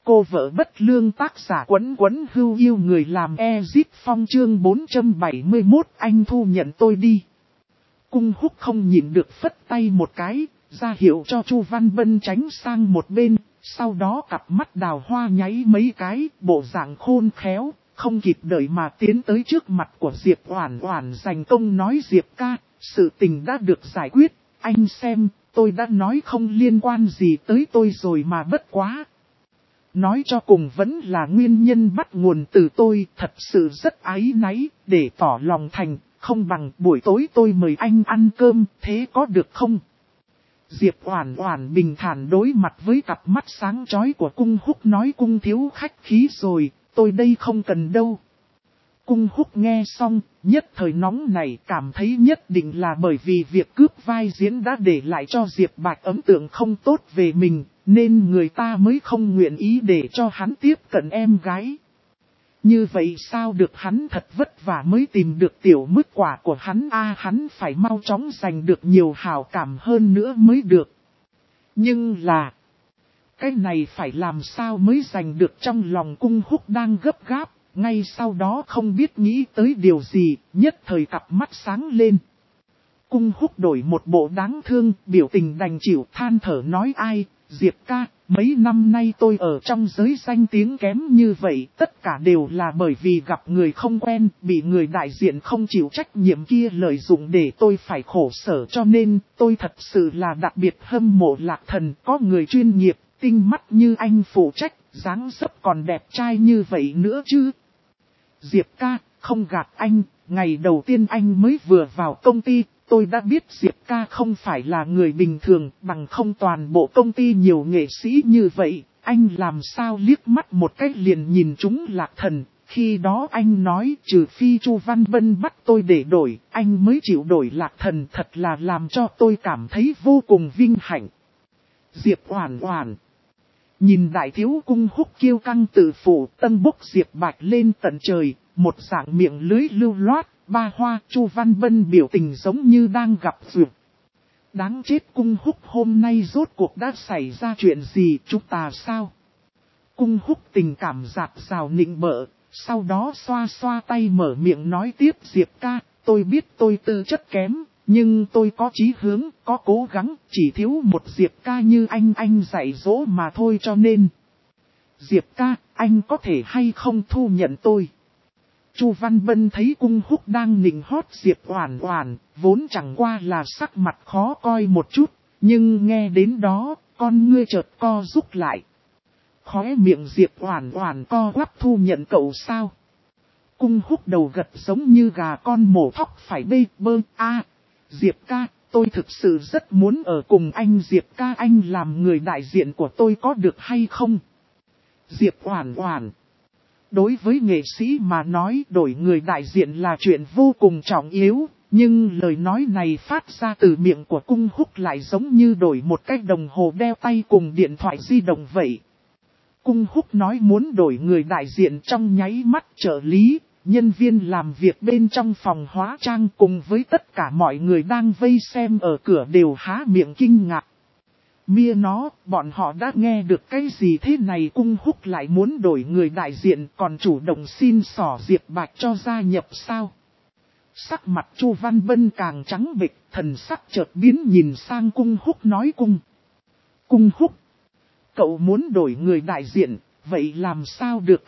Cô vợ bất lương tác giả Quấn Quấn Hưu Yêu người làm Ezip Phong chương 471 anh thu nhận tôi đi. Cung Húc không nhịn được phất tay một cái, ra hiệu cho Chu Văn Bân tránh sang một bên, sau đó cặp mắt đào hoa nháy mấy cái, bộ dạng khôn khéo, không kịp đợi mà tiến tới trước mặt của Diệp Oản Oản giành công nói Diệp ca, sự tình đã được giải quyết, anh xem, tôi đã nói không liên quan gì tới tôi rồi mà bất quá. Nói cho cùng vẫn là nguyên nhân bắt nguồn từ tôi, thật sự rất áy náy, để tỏ lòng thành, không bằng buổi tối tôi mời anh ăn cơm, thế có được không? Diệp Oản Oản bình thản đối mặt với cặp mắt sáng chói của Cung Húc nói Cung thiếu khách khí rồi, tôi đây không cần đâu. Cung Húc nghe xong, nhất thời nóng này cảm thấy nhất định là bởi vì việc cướp vai diễn đã để lại cho Diệp Bạch ấn tượng không tốt về mình, nên người ta mới không nguyện ý để cho hắn tiếp cận em gái. Như vậy sao được, hắn thật vất vả mới tìm được tiểu mức quả của hắn hắn phải mau chóng giành được nhiều hảo cảm hơn nữa mới được. Nhưng là, cái này phải làm sao mới giành được trong lòng Cung Húc đang gấp gáp, ngay sau đó không biết nghĩ tới điều gì, nhất thời cặp mắt sáng lên. Cung Húc đổi một bộ đáng thương, biểu tình đành chịu than thở nói ai, Diệp ca, mấy năm nay tôi ở trong giới danh tiếng kém như vậy, tất cả đều là bởi vì gặp người không quen, bị người đại diện không chịu trách nhiệm kia lợi dụng để tôi phải khổ sở, cho nên tôi thật sự là đặc biệt hâm mộ Lạc Thần, có người chuyên nghiệp, tinh mắt như anh phụ trách, dáng dấp còn đẹp trai như vậy nữa chứ. Diệp ca, không gạt anh, ngày đầu tiên anh mới vừa vào công ty, tôi đã biết Diệp ca không phải là người bình thường, bằng không toàn bộ công ty nhiều nghệ sĩ như vậy, anh làm sao liếc mắt một cách liền nhìn chúng Lạc Thần. Khi đó anh nói trừ phi Chu Văn Bân bắt tôi để đổi, anh mới chịu đổi Lạc Thần, thật là làm cho tôi cảm thấy vô cùng vinh hạnh. Diệp Oản Oản nhìn đại thiếu Cung Húc kiêu căng tự phụ, tân bốc Diệp Bạch lên tận trời, một dạng miệng lưới lưu loát, ba hoa. Chu Văn Bân biểu tình giống như đang gặp duyệt. Đáng chết, Cung Húc hôm nay rốt cuộc đã xảy ra chuyện gì, chúng ta sao? Cung Húc tình cảm dạt dào nịnh bợ, sau đó xoa xoa tay mở miệng nói tiếp Diệp ca, tôi biết tôi tư chất kém, nhưng tôi có chí hướng, có cố gắng, chỉ thiếu một Diệp ca như anh dạy dỗ mà thôi, cho nên. Diệp ca, anh có thể hay không thu nhận tôi? Chu Văn Bân thấy Cung Húc đang nịnh hót Diệp Oản Oản, vốn chẳng qua là sắc mặt khó coi một chút, nhưng nghe đến đó, con ngươi chợt co rút lại. Khóe miệng Diệp Oản Oản co quắp thu nhận cậu sao? Cung Húc đầu gật giống như gà con mổ thóc phải bê bơ Diệp ca, tôi thực sự rất muốn ở cùng anh Diệp ca, anh làm người đại diện của tôi có được hay không? Diệp Oản Oản, đối với nghệ sĩ mà nói đổi người đại diện là chuyện vô cùng trọng yếu, nhưng lời nói này phát ra từ miệng của Cung Húc lại giống như đổi một cái đồng hồ đeo tay cùng điện thoại di động vậy. Cung Húc nói muốn đổi người đại diện trong nháy mắt, trợ lý, nhân viên làm việc bên trong phòng hóa trang cùng với tất cả mọi người đang vây xem ở cửa đều há miệng kinh ngạc. Mia nó, bọn họ đã nghe được cái gì thế này? Cung Húc lại muốn đổi người đại diện, còn chủ động xin xỏ Diệp Bạch cho gia nhập sao? Sắc mặt Chu Văn Bân càng trắng bệch, thần sắc chợt biến nhìn sang Cung Húc nói Cung Húc, cậu muốn đổi người đại diện, vậy làm sao được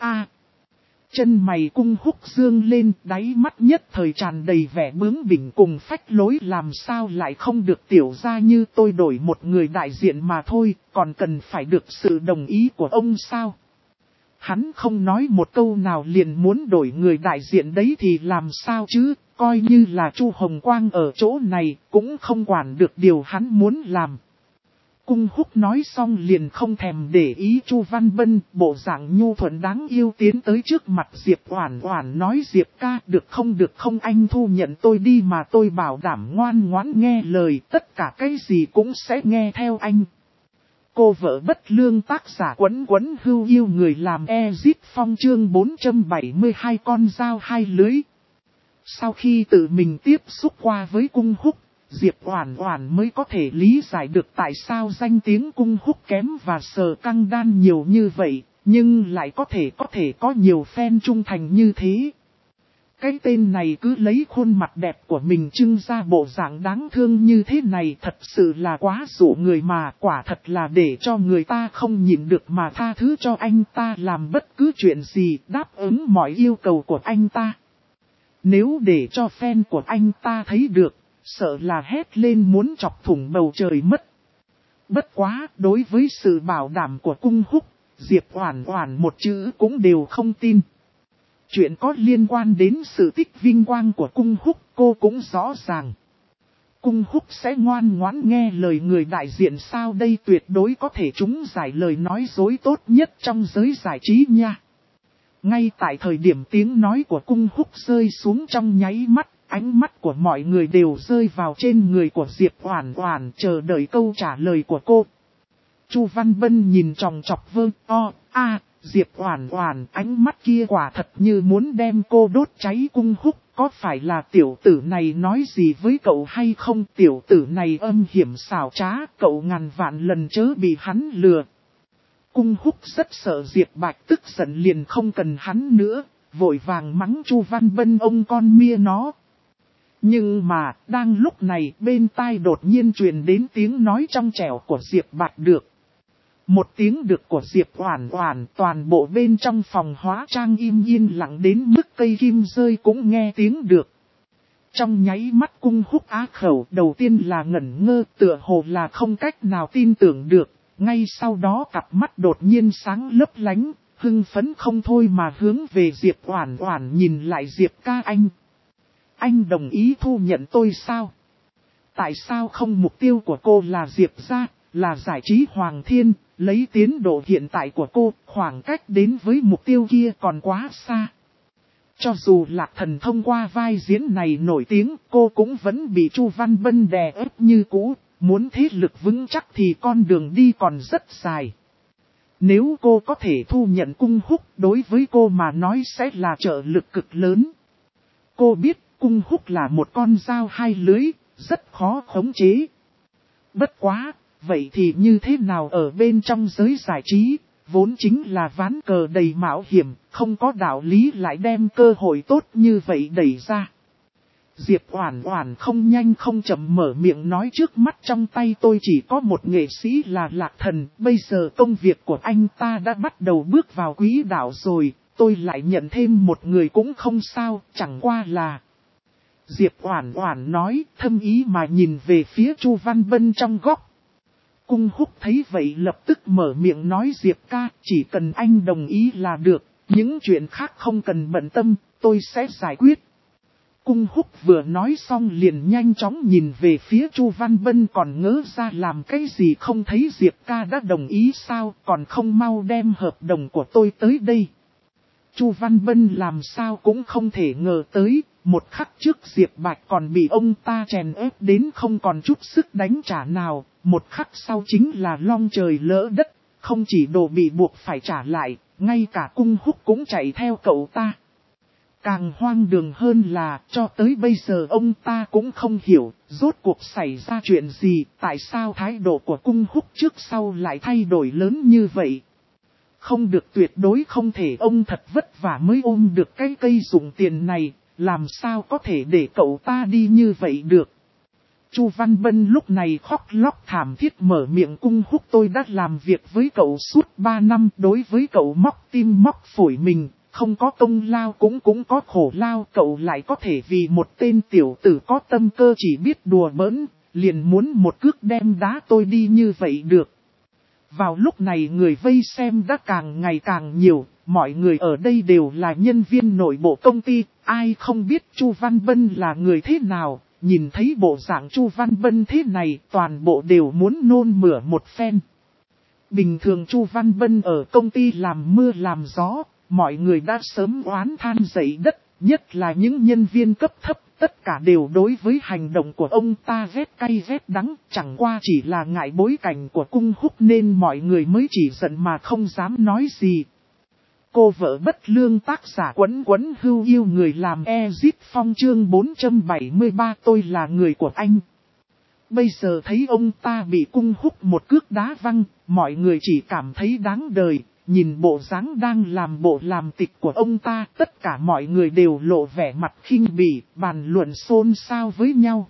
Chân mày Cung Húc dương lên, đáy mắt nhất thời tràn đầy vẻ bướng bỉnh cùng phách lối, làm sao lại không được, tiểu ra như tôi đổi một người đại diện mà thôi, còn cần phải được sự đồng ý của ông sao? Hắn không nói một câu nào liền muốn đổi người đại diện đấy thì làm sao chứ, coi như là Chu Hồng Quang ở chỗ này cũng không quản được điều hắn muốn làm. Cung Húc nói xong liền không thèm để ý Chu Văn Bân, bộ dạng nhu thuận đáng yêu tiến tới trước mặt Diệp Oản Oản nói Diệp ca, được không anh thu nhận tôi đi mà tôi bảo đảm ngoan ngoãn nghe lời, tất cả cái gì cũng sẽ nghe theo anh. Cô vợ bất lương tác giả Quấn Quấn Hưu Yêu người làm Ezip Phong chương 472 con dao hai lưới. Sau khi tự mình tiếp xúc qua với Cung Húc, Diệp Oản Oản mới có thể lý giải được tại sao danh tiếng Cung Húc kém và Sở Căng Đan nhiều như vậy, Nhưng lại có thể có nhiều fan trung thành như thế. Cái tên này cứ lấy khuôn mặt đẹp của mình trưng ra bộ dạng đáng thương như thế này thật sự là quá dụ người mà, quả thật là để cho người ta không nhịn được mà tha thứ cho anh ta làm bất cứ chuyện gì, đáp ứng mọi yêu cầu của anh ta. Nếu để cho fan của anh ta thấy được, sợ là hét lên muốn chọc thủng bầu trời mất. Bất quá, đối với sự bảo đảm của cung húc, Diệp Oản Oản một chữ cũng đều không tin. Chuyện có liên quan đến sự tích vinh quang của cung húc cô cũng rõ ràng. Cung húc sẽ ngoan ngoãn nghe lời người đại diện sao đây tuyệt đối có thể trúng giải lời nói dối tốt nhất trong giới giải trí nha. Ngay tại thời điểm tiếng nói của cung húc rơi xuống trong nháy mắt, ánh mắt của mọi người đều rơi vào trên người của Diệp Oản Oản chờ đợi câu trả lời của cô. Chu Văn Bân nhìn chòng chọc Diệp Oản Oản ánh mắt kia quả thật như muốn đem cô đốt cháy. Cung húc, có phải là tiểu tử này nói gì với cậu hay không? Tiểu tử này âm hiểm xảo trá, cậu ngàn vạn lần chớ bị hắn lừa. Cung húc rất sợ Diệp Bạch tức giận liền không cần hắn nữa, vội vàng mắng Chu Văn Bân ông con mia nó. Nhưng mà, đang lúc này bên tai đột nhiên truyền đến tiếng nói trong trẻo của Diệp Bạch được. Một tiếng được của Diệp Oản Oản, toàn bộ bên trong phòng hóa trang im yên lặng đến mức cây kim rơi cũng nghe tiếng được. Trong nháy mắt cung húc á khẩu đầu tiên là ngẩn ngơ tựa hồ là không cách nào tin tưởng được, ngay sau đó cặp mắt đột nhiên sáng lấp lánh, hưng phấn không thôi mà hướng về Diệp Oản Oản nhìn lại. Diệp ca anh đồng ý thu nhận tôi sao? Tại sao không? Mục tiêu của cô là Diệp gia, là giải trí Hoàng Thiên, lấy tiến độ hiện tại của cô, khoảng cách đến với mục tiêu kia còn quá xa. Cho dù Lạc Thần thông qua vai diễn này nổi tiếng, cô cũng vẫn bị Chu Văn Bân đè ép như cũ, muốn thế lực vững chắc thì con đường đi còn rất dài. Nếu cô có thể thu nhận cung húc, đối với cô mà nói sẽ là trợ lực cực lớn. Cô biết cung húc là một con dao hai lưỡi, rất khó khống chế. Bất quá, vậy thì như thế nào ở bên trong giới giải trí, vốn chính là ván cờ đầy mạo hiểm, không có đạo lý lại đem cơ hội tốt như vậy đẩy ra. Diệp Oản Oản không nhanh không chậm mở miệng nói, trước mắt trong tay tôi chỉ có một nghệ sĩ là Lạc Thần, bây giờ công việc của anh ta đã bắt đầu bước vào quỹ đạo rồi, tôi lại nhận thêm một người cũng không sao, chẳng qua là... Diệp Oản Oản nói, thâm ý mà nhìn về phía Chu Văn Bân trong góc. Cung húc thấy vậy lập tức mở miệng nói, Diệp ca, chỉ cần anh đồng ý là được, những chuyện khác không cần bận tâm, tôi sẽ giải quyết. Cung húc vừa nói xong liền nhanh chóng nhìn về phía Chu Văn Bân, còn ngớ ra làm cái gì không thấy Diệp ca đã đồng ý sao, còn không mau đem hợp đồng của tôi tới đây. Chu Văn Bân làm sao cũng không thể ngờ tới, một khắc trước Diệp Bạch còn bị ông ta chèn ép đến không còn chút sức đánh trả nào, một khắc sau chính là long trời lỡ đất, không chỉ đồ bị buộc phải trả lại, ngay cả cung húc cũng chạy theo cậu ta. Càng hoang đường hơn là, cho tới bây giờ ông ta cũng không hiểu, rốt cuộc xảy ra chuyện gì, tại sao thái độ của cung húc trước sau lại thay đổi lớn như vậy. Không được, tuyệt đối không thể, ông thật vất vả mới ôm được cái cây dụng tiền này, làm sao có thể để cậu ta đi như vậy được. Chu Văn Bân lúc này khóc lóc thảm thiết mở miệng, cung húc, tôi đã làm việc với cậu suốt 3 năm, đối với cậu móc tim móc phổi mình, không có công lao cũng có khổ lao, cậu lại có thể vì một tên tiểu tử có tâm cơ chỉ biết đùa bỡn, liền muốn một cước đem đá tôi đi như vậy được. Vào lúc này người vây xem đã càng ngày càng nhiều, mọi người ở đây đều là nhân viên nội bộ công ty, ai không biết Chu Văn Bân là người thế nào, nhìn thấy bộ dạng Chu Văn Bân thế này, toàn bộ đều muốn nôn mửa một phen. Bình thường Chu Văn Bân ở công ty làm mưa làm gió, mọi người đã sớm oán than dậy đất, nhất là những nhân viên cấp thấp, tất cả đều đối với hành động của ông ta ghét cay ghét đắng, chẳng qua chỉ là ngại bối cảnh của cung húc nên mọi người mới chỉ giận mà không dám nói gì. Cô vợ bất lương tác giả Quấn Quấn Hưu yêu người làm Ezit Phong chương 473, tôi là người của anh. Bây giờ thấy ông ta bị cung húc một cước đá văng, mọi người chỉ cảm thấy đáng đời, nhìn bộ dáng đang làm bộ làm tịch của ông ta, tất cả mọi người đều lộ vẻ mặt khinh bỉ, bàn luận xôn xao với nhau.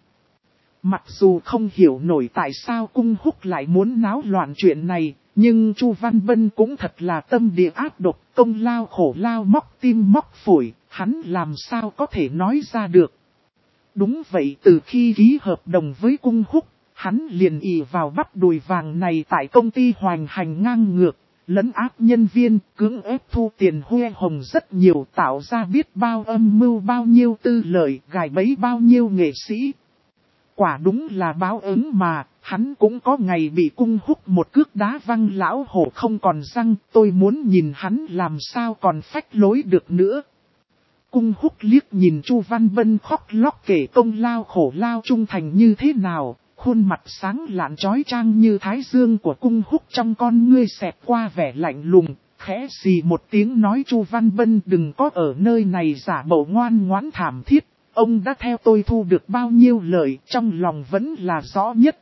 Mặc dù không hiểu nổi tại sao Cung Húc lại muốn náo loạn chuyện này, nhưng Chu Văn Bân cũng thật là tâm địa ác độc, công lao khổ lao móc tim móc phổi, hắn làm sao có thể nói ra được. Đúng vậy, từ khi ký hợp đồng với Cung Húc, hắn liền ỷ vào bắp đùi vàng này tại công ty hoành hành ngang ngược, lấn áp nhân viên, cưỡng ép thu tiền huê hồng rất nhiều, tạo ra biết bao âm mưu bao nhiêu tư lợi, gài bẫy bao nhiêu nghệ sĩ. Quả đúng là báo ứng mà, hắn cũng có ngày bị Cung Húc một cước đá văng lão hổ không còn răng, tôi muốn nhìn hắn làm sao còn phách lối được nữa. Cung Húc liếc nhìn Chu Văn Bân khóc lóc kể công lao khổ lao trung thành như thế nào, khuôn mặt sáng lạn chói chang như thái dương của Cung Húc trong con ngươi xẹt qua vẻ lạnh lùng, khẽ xì một tiếng nói Chu Văn Bân đừng có ở nơi này giả bộ ngoan ngoãn thảm thiết. Ông đã theo tôi thu được bao nhiêu lợi, trong lòng vẫn là rõ nhất.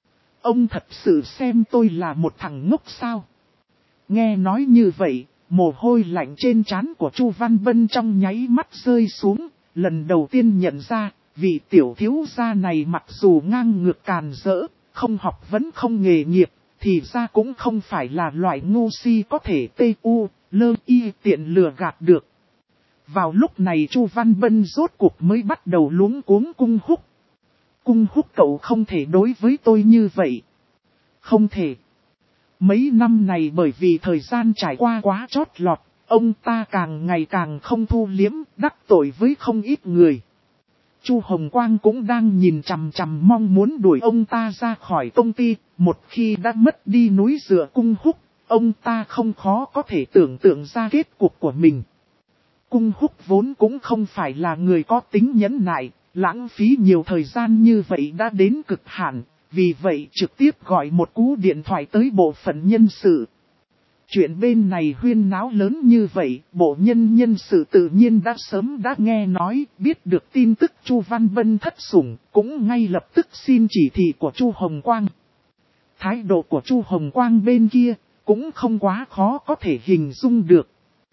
Ông thật sự xem tôi là một thằng ngốc sao? Nghe nói như vậy, mồ hôi lạnh trên trán của Chu Văn Bân trong nháy mắt rơi xuống, lần đầu tiên nhận ra, vị tiểu thiếu gia này mặc dù ngang ngược càn rỡ, không học vấn không nghề nghiệp, thì ra cũng không phải là loại ngu si có thể tê u, lơ y tiện lừa gạt được. Vào lúc này Chu Văn Bân rốt cuộc mới bắt đầu luống cuống Cung Húc. Cung Húc cậu không thể đối với tôi như vậy. Không thể. Mấy năm này bởi vì thời gian trải qua quá chót lọt, ông ta càng ngày càng không thu liếm, đắc tội với không ít người. Chu Hồng Quang cũng đang nhìn chằm chằm mong muốn đuổi ông ta ra khỏi công ty, một khi đã mất đi núi dựa Cung Húc, ông ta không khó có thể tưởng tượng ra kết cục của mình. Cung Húc vốn cũng không phải là người có tính nhẫn nại, lãng phí nhiều thời gian như vậy đã đến cực hạn, vì vậy trực tiếp gọi một cú điện thoại tới bộ phận nhân sự. Chuyện bên này huyên náo lớn như vậy, bộ nhân sự tự nhiên đã sớm đã nghe nói, biết được tin tức Chu Văn Bân thất sủng, cũng ngay lập tức xin chỉ thị của Chu Hồng Quang. Thái độ của Chu Hồng Quang bên kia, cũng không quá khó có thể hình dung được.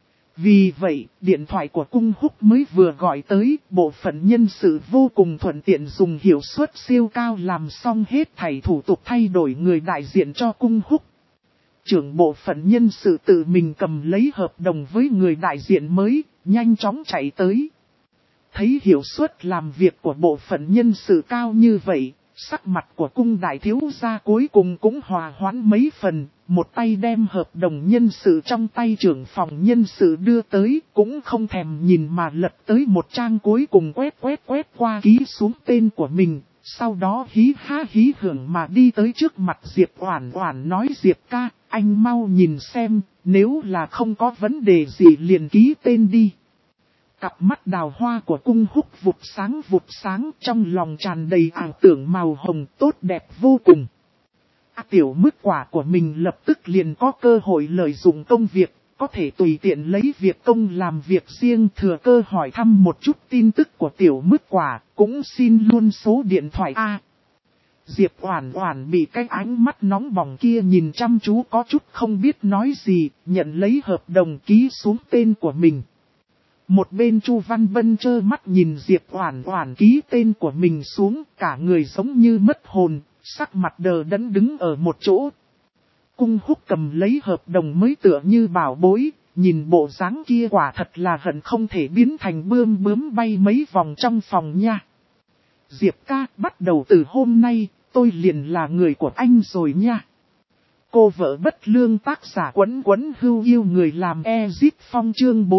Vì vậy, điện thoại của Cung Húc mới vừa gọi tới, bộ phận nhân sự vô cùng thuận tiện dùng hiệu suất siêu cao làm xong hết thảy thủ tục thay đổi người đại diện cho Cung Húc. Trưởng bộ phận nhân sự tự mình cầm lấy hợp đồng với người đại diện mới, nhanh chóng chạy tới. Thấy hiệu suất làm việc của bộ phận nhân sự cao như vậy, sắc mặt của Cung đại thiếu gia cuối cùng cũng hòa hoãn mấy phần, một tay đem hợp đồng nhân sự trong tay trưởng phòng nhân sự đưa tới, cũng không thèm nhìn mà lật tới một trang cuối cùng quét qua ký xuống tên của mình, sau đó hí há hí hưởng mà đi tới trước mặt Diệp Oản Oản nói Diệp ca, anh mau nhìn xem, nếu là không có vấn đề gì liền ký tên đi. Cặp mắt đào hoa của Cung Húc vụt sáng trong lòng tràn đầy ảo tưởng màu hồng tốt đẹp vô cùng. Tiểu mức quả của mình lập tức liền có cơ hội lợi dụng công việc, có thể tùy tiện lấy việc công làm việc riêng thừa cơ hỏi thăm một chút tin tức của tiểu mức quả, cũng xin luôn số điện thoại A. Diệp Oản Oản bị cái ánh mắt nóng bỏng kia nhìn chăm chú có chút không biết nói gì, nhận lấy hợp đồng ký xuống tên của mình. Một bên Chu Văn Bân trơ mắt nhìn Diệp Oản Oản ký tên của mình xuống, cả người giống như mất hồn, sắc mặt đờ đẫn đứng ở một chỗ. Cung Húc cầm lấy hợp đồng mới tựa như bảo bối, nhìn bộ dáng kia quả thật là hận không thể biến thành bướm bay mấy vòng trong phòng nha. Diệp ca, bắt đầu từ hôm nay, tôi liền là người của anh rồi nha. Cô vợ bất lương tác giả quấn hưu yêu người làm Ezit Phong chương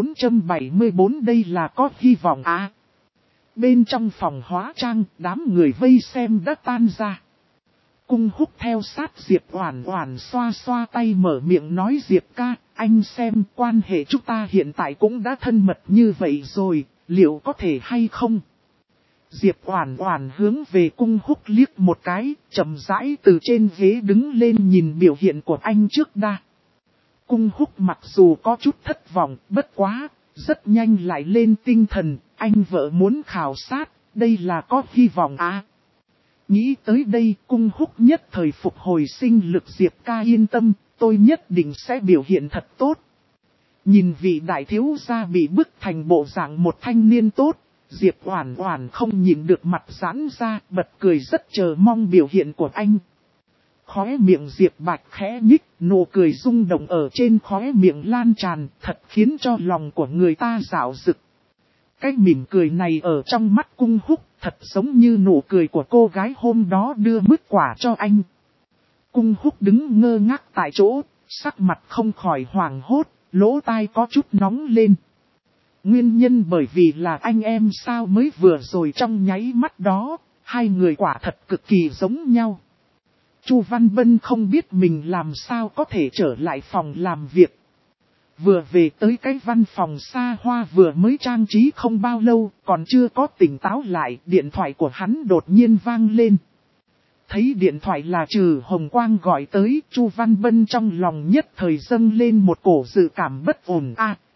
474 đây là có hy vọng à. Bên trong phòng hóa trang, đám người vây xem đã tan ra. Cung Húc theo sát Diệp Oản Oản xoa xoa tay mở miệng nói Diệp ca, anh xem quan hệ chúng ta hiện tại cũng đã thân mật như vậy rồi, liệu có thể hay không? Diệp Oản Oản hướng về Cung Húc liếc một cái, chậm rãi từ trên ghế đứng lên nhìn biểu hiện của anh trước đã. Cung Húc mặc dù có chút thất vọng, bất quá, rất nhanh lại lên tinh thần, anh vợ muốn khảo sát, đây là có hy vọng à. Nghĩ tới đây, Cung Húc nhất thời phục hồi sinh lực Diệp ca yên tâm, tôi nhất định sẽ biểu hiện thật tốt. Nhìn vị đại thiếu gia bị bức thành bộ dạng một thanh niên tốt, Diệp Oản Oản không nhịn được mặt giãn ra, bật cười rất chờ mong biểu hiện của anh. Khóe miệng Diệp Bạch khẽ nhích, nụ cười rung động ở trên khóe miệng lan tràn, thật khiến cho lòng của người ta dạo dực. Cái mỉm cười này ở trong mắt Cung Húc, thật giống như nụ cười của cô gái hôm đó đưa mứt quả cho anh. Cung Húc đứng ngơ ngác tại chỗ, sắc mặt không khỏi hoảng hốt, lỗ tai có chút nóng lên. Nguyên nhân bởi vì là anh em sao mới vừa rồi trong nháy mắt đó, hai người quả thật cực kỳ giống nhau. Chu Văn Bân không biết mình làm sao có thể trở lại phòng làm việc. Vừa về tới cái văn phòng xa hoa vừa mới trang trí không bao lâu, còn chưa có tỉnh táo lại, điện thoại của hắn đột nhiên vang lên. Thấy điện thoại là Trừ Hồng Quang gọi tới, Chu Văn Bân trong lòng nhất thời dâng lên một cổ dự cảm bất ổn.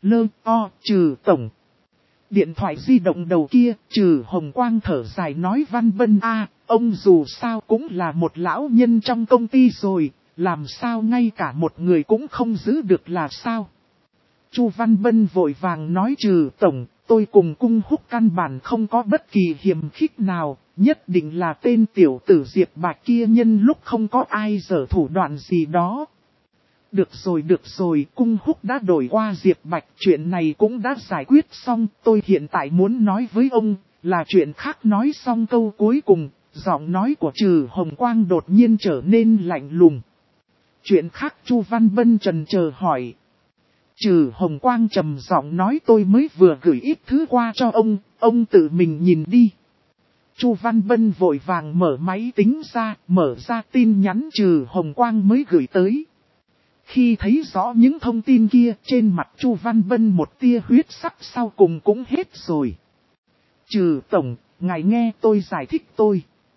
Trừ tổng. Điện thoại di động đầu kia, Trừ Hồng Quang thở dài nói Văn Bân ông dù sao cũng là một lão nhân trong công ty rồi, làm sao ngay cả một người cũng không giữ được là sao? Chu Văn Bân vội vàng nói Trừ tổng, tôi cùng Cung Húc căn bản không có bất kỳ hiềm khích nào, nhất định là tên tiểu tử Diệp Bạch kia nhân lúc không có ai giở thủ đoạn gì đó. Được rồi, Cung Húc đã đổi qua Diệp Bạch, chuyện này cũng đã giải quyết xong, tôi hiện tại muốn nói với ông, là chuyện khác. Nói xong câu cuối cùng, giọng nói của Trừ Hồng Quang đột nhiên trở nên lạnh lùng. Chuyện khác? Chu Văn Bân chần chờ hỏi. Trừ Hồng Quang trầm giọng nói tôi mới vừa gửi ít thứ qua cho ông tự mình nhìn đi. Chu Văn Bân vội vàng mở máy tính ra, mở ra tin nhắn Trừ Hồng Quang mới gửi tới. Khi thấy rõ những thông tin kia, trên mặt Chu Văn Bân một tia huyết sắc sau cùng cũng hết rồi. Trừ tổng, ngài nghe tôi giải thích tôi.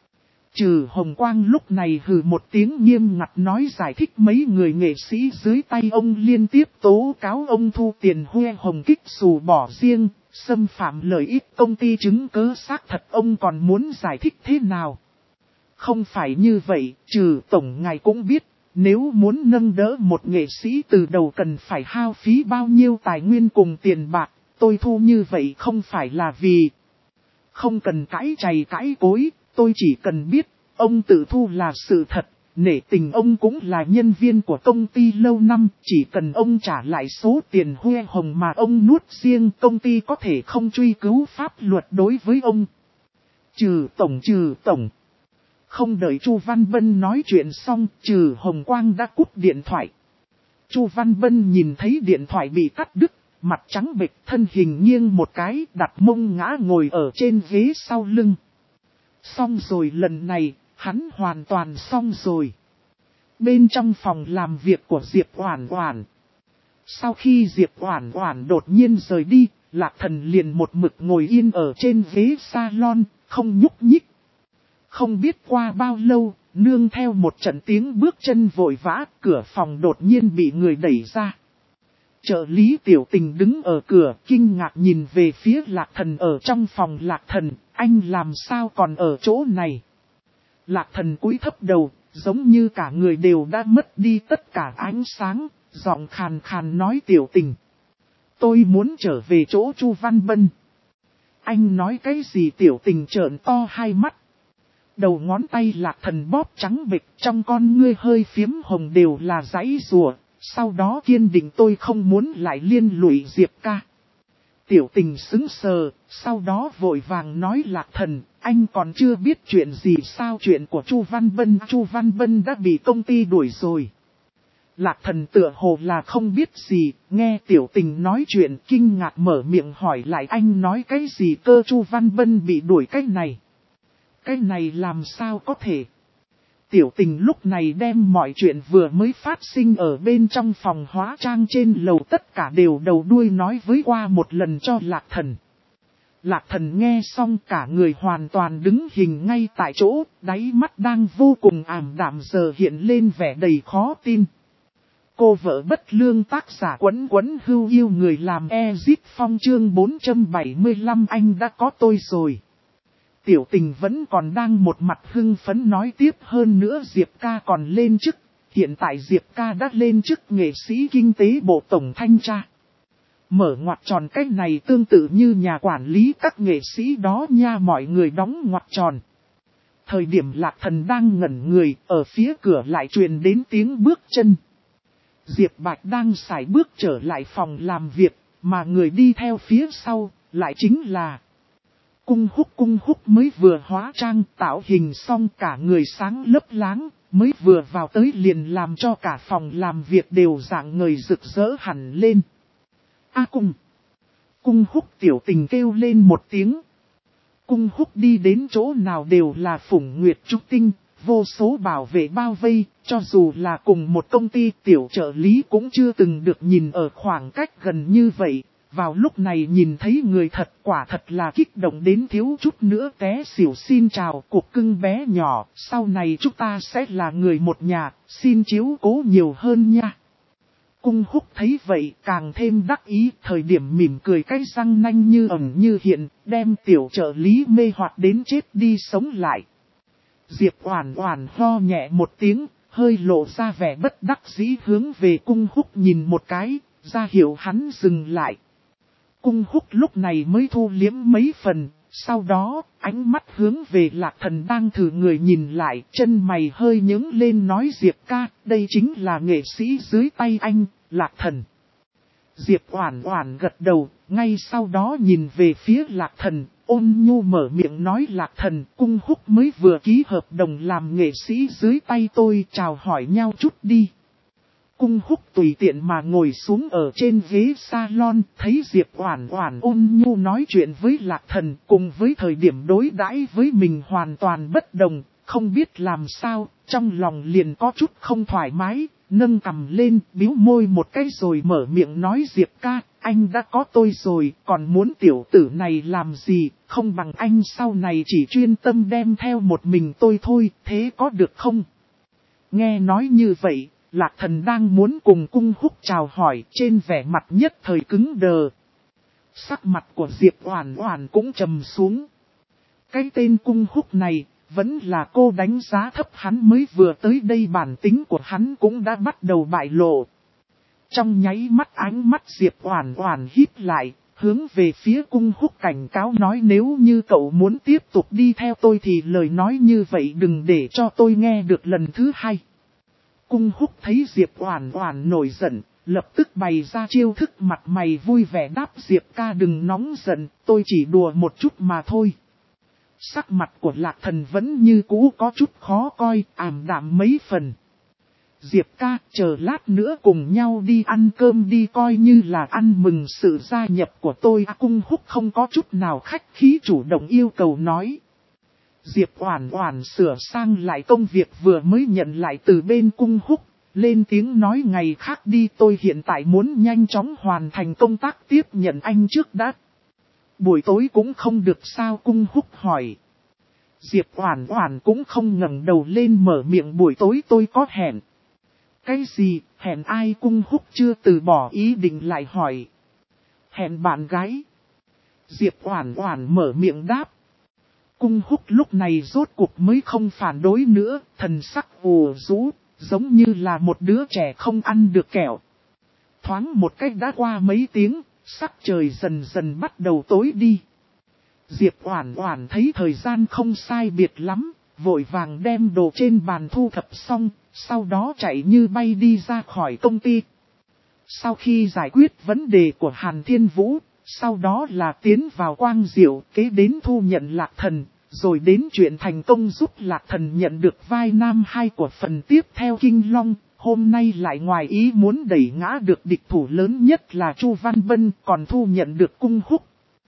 Trừ Hồng Quang lúc này hừ một tiếng nghiêm ngặt nói giải thích mấy người nghệ sĩ dưới tay ông liên tiếp tố cáo ông thu tiền huê hồng kích xù bỏ riêng, xâm phạm lợi ích công ty, chứng cứ xác thật, ông còn muốn giải thích thế nào? Không phải như vậy, Trừ tổng ngài cũng biết, nếu muốn nâng đỡ một nghệ sĩ từ đầu cần phải hao phí bao nhiêu tài nguyên cùng tiền bạc, tôi thu như vậy không phải là vì... Không cần cãi chày cãi cối, tôi chỉ cần biết, ông tự thu là sự thật, nể tình ông cũng là nhân viên của công ty lâu năm, chỉ cần ông trả lại số tiền huê hồng mà ông nuốt riêng, công ty có thể không truy cứu pháp luật đối với ông. Trừ tổng. Không đợi Chu Văn Bân nói chuyện xong, Trừ Hồng Quang đã cúp điện thoại. Chu Văn Bân nhìn thấy điện thoại bị cắt đứt, mặt trắng bệch, thân hình nghiêng một cái, đặt mông ngã ngồi ở trên ghế sau lưng. Xong rồi, lần này, hắn hoàn toàn xong rồi. Bên trong phòng làm việc của Diệp Oản Oản. Sau khi Diệp Oản Oản đột nhiên rời đi, Lạc Thần liền một mực ngồi yên ở trên ghế salon, không nhúc nhích. Không biết qua bao lâu, nương theo một trận tiếng bước chân vội vã, cửa phòng đột nhiên bị người đẩy ra. Trợ lý Tiểu Tình đứng ở cửa, kinh ngạc nhìn về phía Lạc Thần ở trong phòng. Lạc Thần, anh làm sao còn ở chỗ này? Lạc Thần cúi thấp đầu, giống như cả người đều đã mất đi tất cả ánh sáng, giọng khàn khàn nói Tiểu Tình. Tôi muốn trở về chỗ Chu Văn Bân. Anh nói cái gì? Tiểu Tình trợn to hai mắt. Đầu ngón tay Lạc Thần bóp trắng bệch, trong con ngươi hơi phiếm hồng đều là giãy giụa. Sau đó kiên định tôi không muốn lại liên lụy Diệp ca. Tiểu Tình sững sờ, sau đó vội vàng nói Lạc Thần, anh còn chưa biết chuyện gì sao? Chuyện của Chu Văn Bân. Chu Văn Bân đã bị công ty đuổi rồi. Lạc Thần tựa hồ là không biết gì, nghe Tiểu Tình nói chuyện kinh ngạc mở miệng hỏi lại anh nói cái gì cơ? Chu Văn Bân bị đuổi cái này. Cái này làm sao có thể? Tiểu Tình lúc này đem mọi chuyện vừa mới phát sinh ở bên trong phòng hóa trang trên lầu tất cả đều đầu đuôi nói với qua một lần cho Lạc Thần. Lạc Thần nghe xong cả người hoàn toàn đứng hình ngay tại chỗ, đáy mắt đang vô cùng ảm đạm giờ hiện lên vẻ đầy khó tin. Cô vợ bất lương tác giả Quấn Quấn Hưu yêu người làm Exit Phong chương 475 anh đã có tôi rồi. Tiểu Tình vẫn còn đang một mặt hưng phấn nói tiếp hơn nữa Diệp ca còn lên chức, hiện tại Diệp ca đã lên chức nghệ sĩ kinh tế bộ tổng thanh tra. Mở ngoặc tròn cách này tương tự như nhà quản lý các nghệ sĩ đó nha, mọi người đóng ngoặc tròn. Thời điểm Lạc Thần đang ngẩn người, ở phía cửa lại truyền đến tiếng bước chân. Diệp Bạch đang sải bước trở lại phòng làm việc, mà người đi theo phía sau, lại chính là Cung Húc mới vừa hóa trang tạo hình xong, cả người sáng lấp láng, mới vừa vào tới liền làm cho cả phòng làm việc đều rạng ngời rực rỡ hẳn lên. Cung Húc tiểu tình kêu lên một tiếng. Cung Húc đi đến chỗ nào đều là phủng nguyệt trúc tinh, vô số bảo vệ bao vây, cho dù là cùng một công ty tiểu trợ lý cũng chưa từng được nhìn ở khoảng cách gần như vậy. Vào lúc này nhìn thấy người thật, quả thật là kích động đến thiếu chút nữa té xỉu. Xin chào cuộc cưng bé nhỏ, sau này chúng ta sẽ là người một nhà, xin chiếu cố nhiều hơn nha. Cung Húc thấy vậy càng thêm đắc ý, thời điểm mỉm cười cái răng nanh như ẩn như hiện, đem tiểu trợ lý mê hoặc đến chết đi sống lại. Diệp Oản Oản ho nhẹ một tiếng, hơi lộ ra vẻ bất đắc dĩ hướng về Cung Húc nhìn một cái, ra hiệu hắn dừng lại. Cung Húc lúc này mới thu liếm mấy phần, sau đó, ánh mắt hướng về Lạc Thần đang thử người nhìn lại, chân mày hơi nhướng lên nói Diệp ca, đây chính là nghệ sĩ dưới tay anh, Lạc Thần. Diệp Oản Oản gật đầu, ngay sau đó nhìn về phía Lạc Thần, ôn nhu mở miệng nói Lạc Thần, Cung Húc mới vừa ký hợp đồng làm nghệ sĩ dưới tay tôi, chào hỏi nhau chút đi. Cung Húc tùy tiện mà ngồi xuống ở trên ghế salon, thấy Diệp Oản Oản ôn nhu nói chuyện với Lạc Thần, cùng với thời điểm đối đãi với mình hoàn toàn bất đồng, không biết làm sao, trong lòng liền có chút không thoải mái, nâng cằm lên, bĩu môi một cái rồi mở miệng nói Diệp ca, anh đã có tôi rồi, còn muốn tiểu tử này làm gì, không bằng anh sau này chỉ chuyên tâm đem theo một mình tôi thôi, thế có được không? Nghe nói như vậy, Lạc Thần đang muốn cùng Cung Húc chào hỏi, trên vẻ mặt nhất thời cứng đờ. Sắc mặt của Diệp Oản Oản cũng trầm xuống. Cái tên Cung Húc này, vẫn là cô đánh giá thấp hắn, mới vừa tới đây bản tính của hắn cũng đã bắt đầu bại lộ. Trong nháy mắt ánh mắt Diệp Oản Oản híp lại, hướng về phía Cung Húc cảnh cáo nói nếu như cậu muốn tiếp tục đi theo tôi thì lời nói như vậy đừng để cho tôi nghe được lần thứ hai. Cung Húc thấy Diệp Oản Oản nổi giận, lập tức bày ra chiêu thức mặt mày vui vẻ đáp Diệp ca đừng nóng giận, tôi chỉ đùa một chút mà thôi. Sắc mặt của Lạc Thần vẫn như cũ có chút khó coi, ảm đạm mấy phần. Diệp ca, chờ lát nữa cùng nhau đi ăn cơm đi, coi như là ăn mừng sự gia nhập của tôi. Cung Húc không có chút nào khách khí chủ động yêu cầu nói. Diệp Oản Oản sửa sang lại công việc vừa mới nhận lại từ bên Cung Húc, lên tiếng nói ngày khác đi, tôi hiện tại muốn nhanh chóng hoàn thành công tác tiếp nhận anh trước đã. Buổi tối cũng không được sao? Cung Húc hỏi. Diệp Oản Oản cũng không ngẩng đầu lên mở miệng buổi tối tôi có hẹn. Cái gì, hẹn ai? Cung Húc chưa từ bỏ ý định lại hỏi. Hẹn bạn gái. Diệp Oản Oản mở miệng đáp. Cung Húc lúc này rốt cuộc mới không phản đối nữa, thần sắc ủ rũ, giống như là một đứa trẻ không ăn được kẹo. Thoáng một cách đã qua mấy tiếng, sắc trời dần dần bắt đầu tối đi. Diệp Oản Oản thấy thời gian không sai biệt lắm, vội vàng đem đồ trên bàn thu thập xong, sau đó chạy như bay đi ra khỏi công ty. Sau khi giải quyết vấn đề của Hàn Thiên Vũ, sau đó là tiến vào Quang Diệu, kế đến thu nhận Lạc Thần, rồi đến chuyện thành công giúp Lạc Thần nhận được vai nam 2 của phần tiếp theo Kinh Long. Hôm nay lại ngoài ý muốn đẩy ngã được địch thủ lớn nhất là Chu Văn Bân, còn thu nhận được Cung Húc.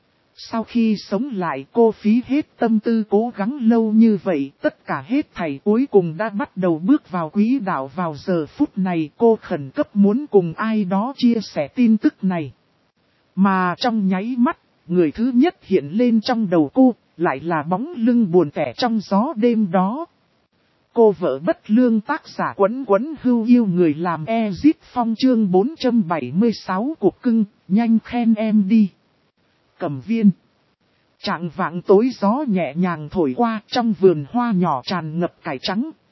Sau khi sống lại cô phí hết tâm tư cố gắng lâu như vậy, tất cả hết thảy cuối cùng đã bắt đầu bước vào quỹ đạo. Vào giờ phút này cô khẩn cấp muốn cùng ai đó chia sẻ tin tức này. Mà trong nháy mắt, người thứ nhất hiện lên trong đầu cô, lại là bóng lưng buồn tẻ trong gió đêm đó. Cô vợ bất lương tác giả Quấn Quấn Hưu yêu người làm Ezit Phong chương 476 cuộc cưng, nhanh khen em đi. Cẩm Viên. Trạng vạng tối gió nhẹ nhàng thổi qua, trong vườn hoa nhỏ tràn ngập cải trắng,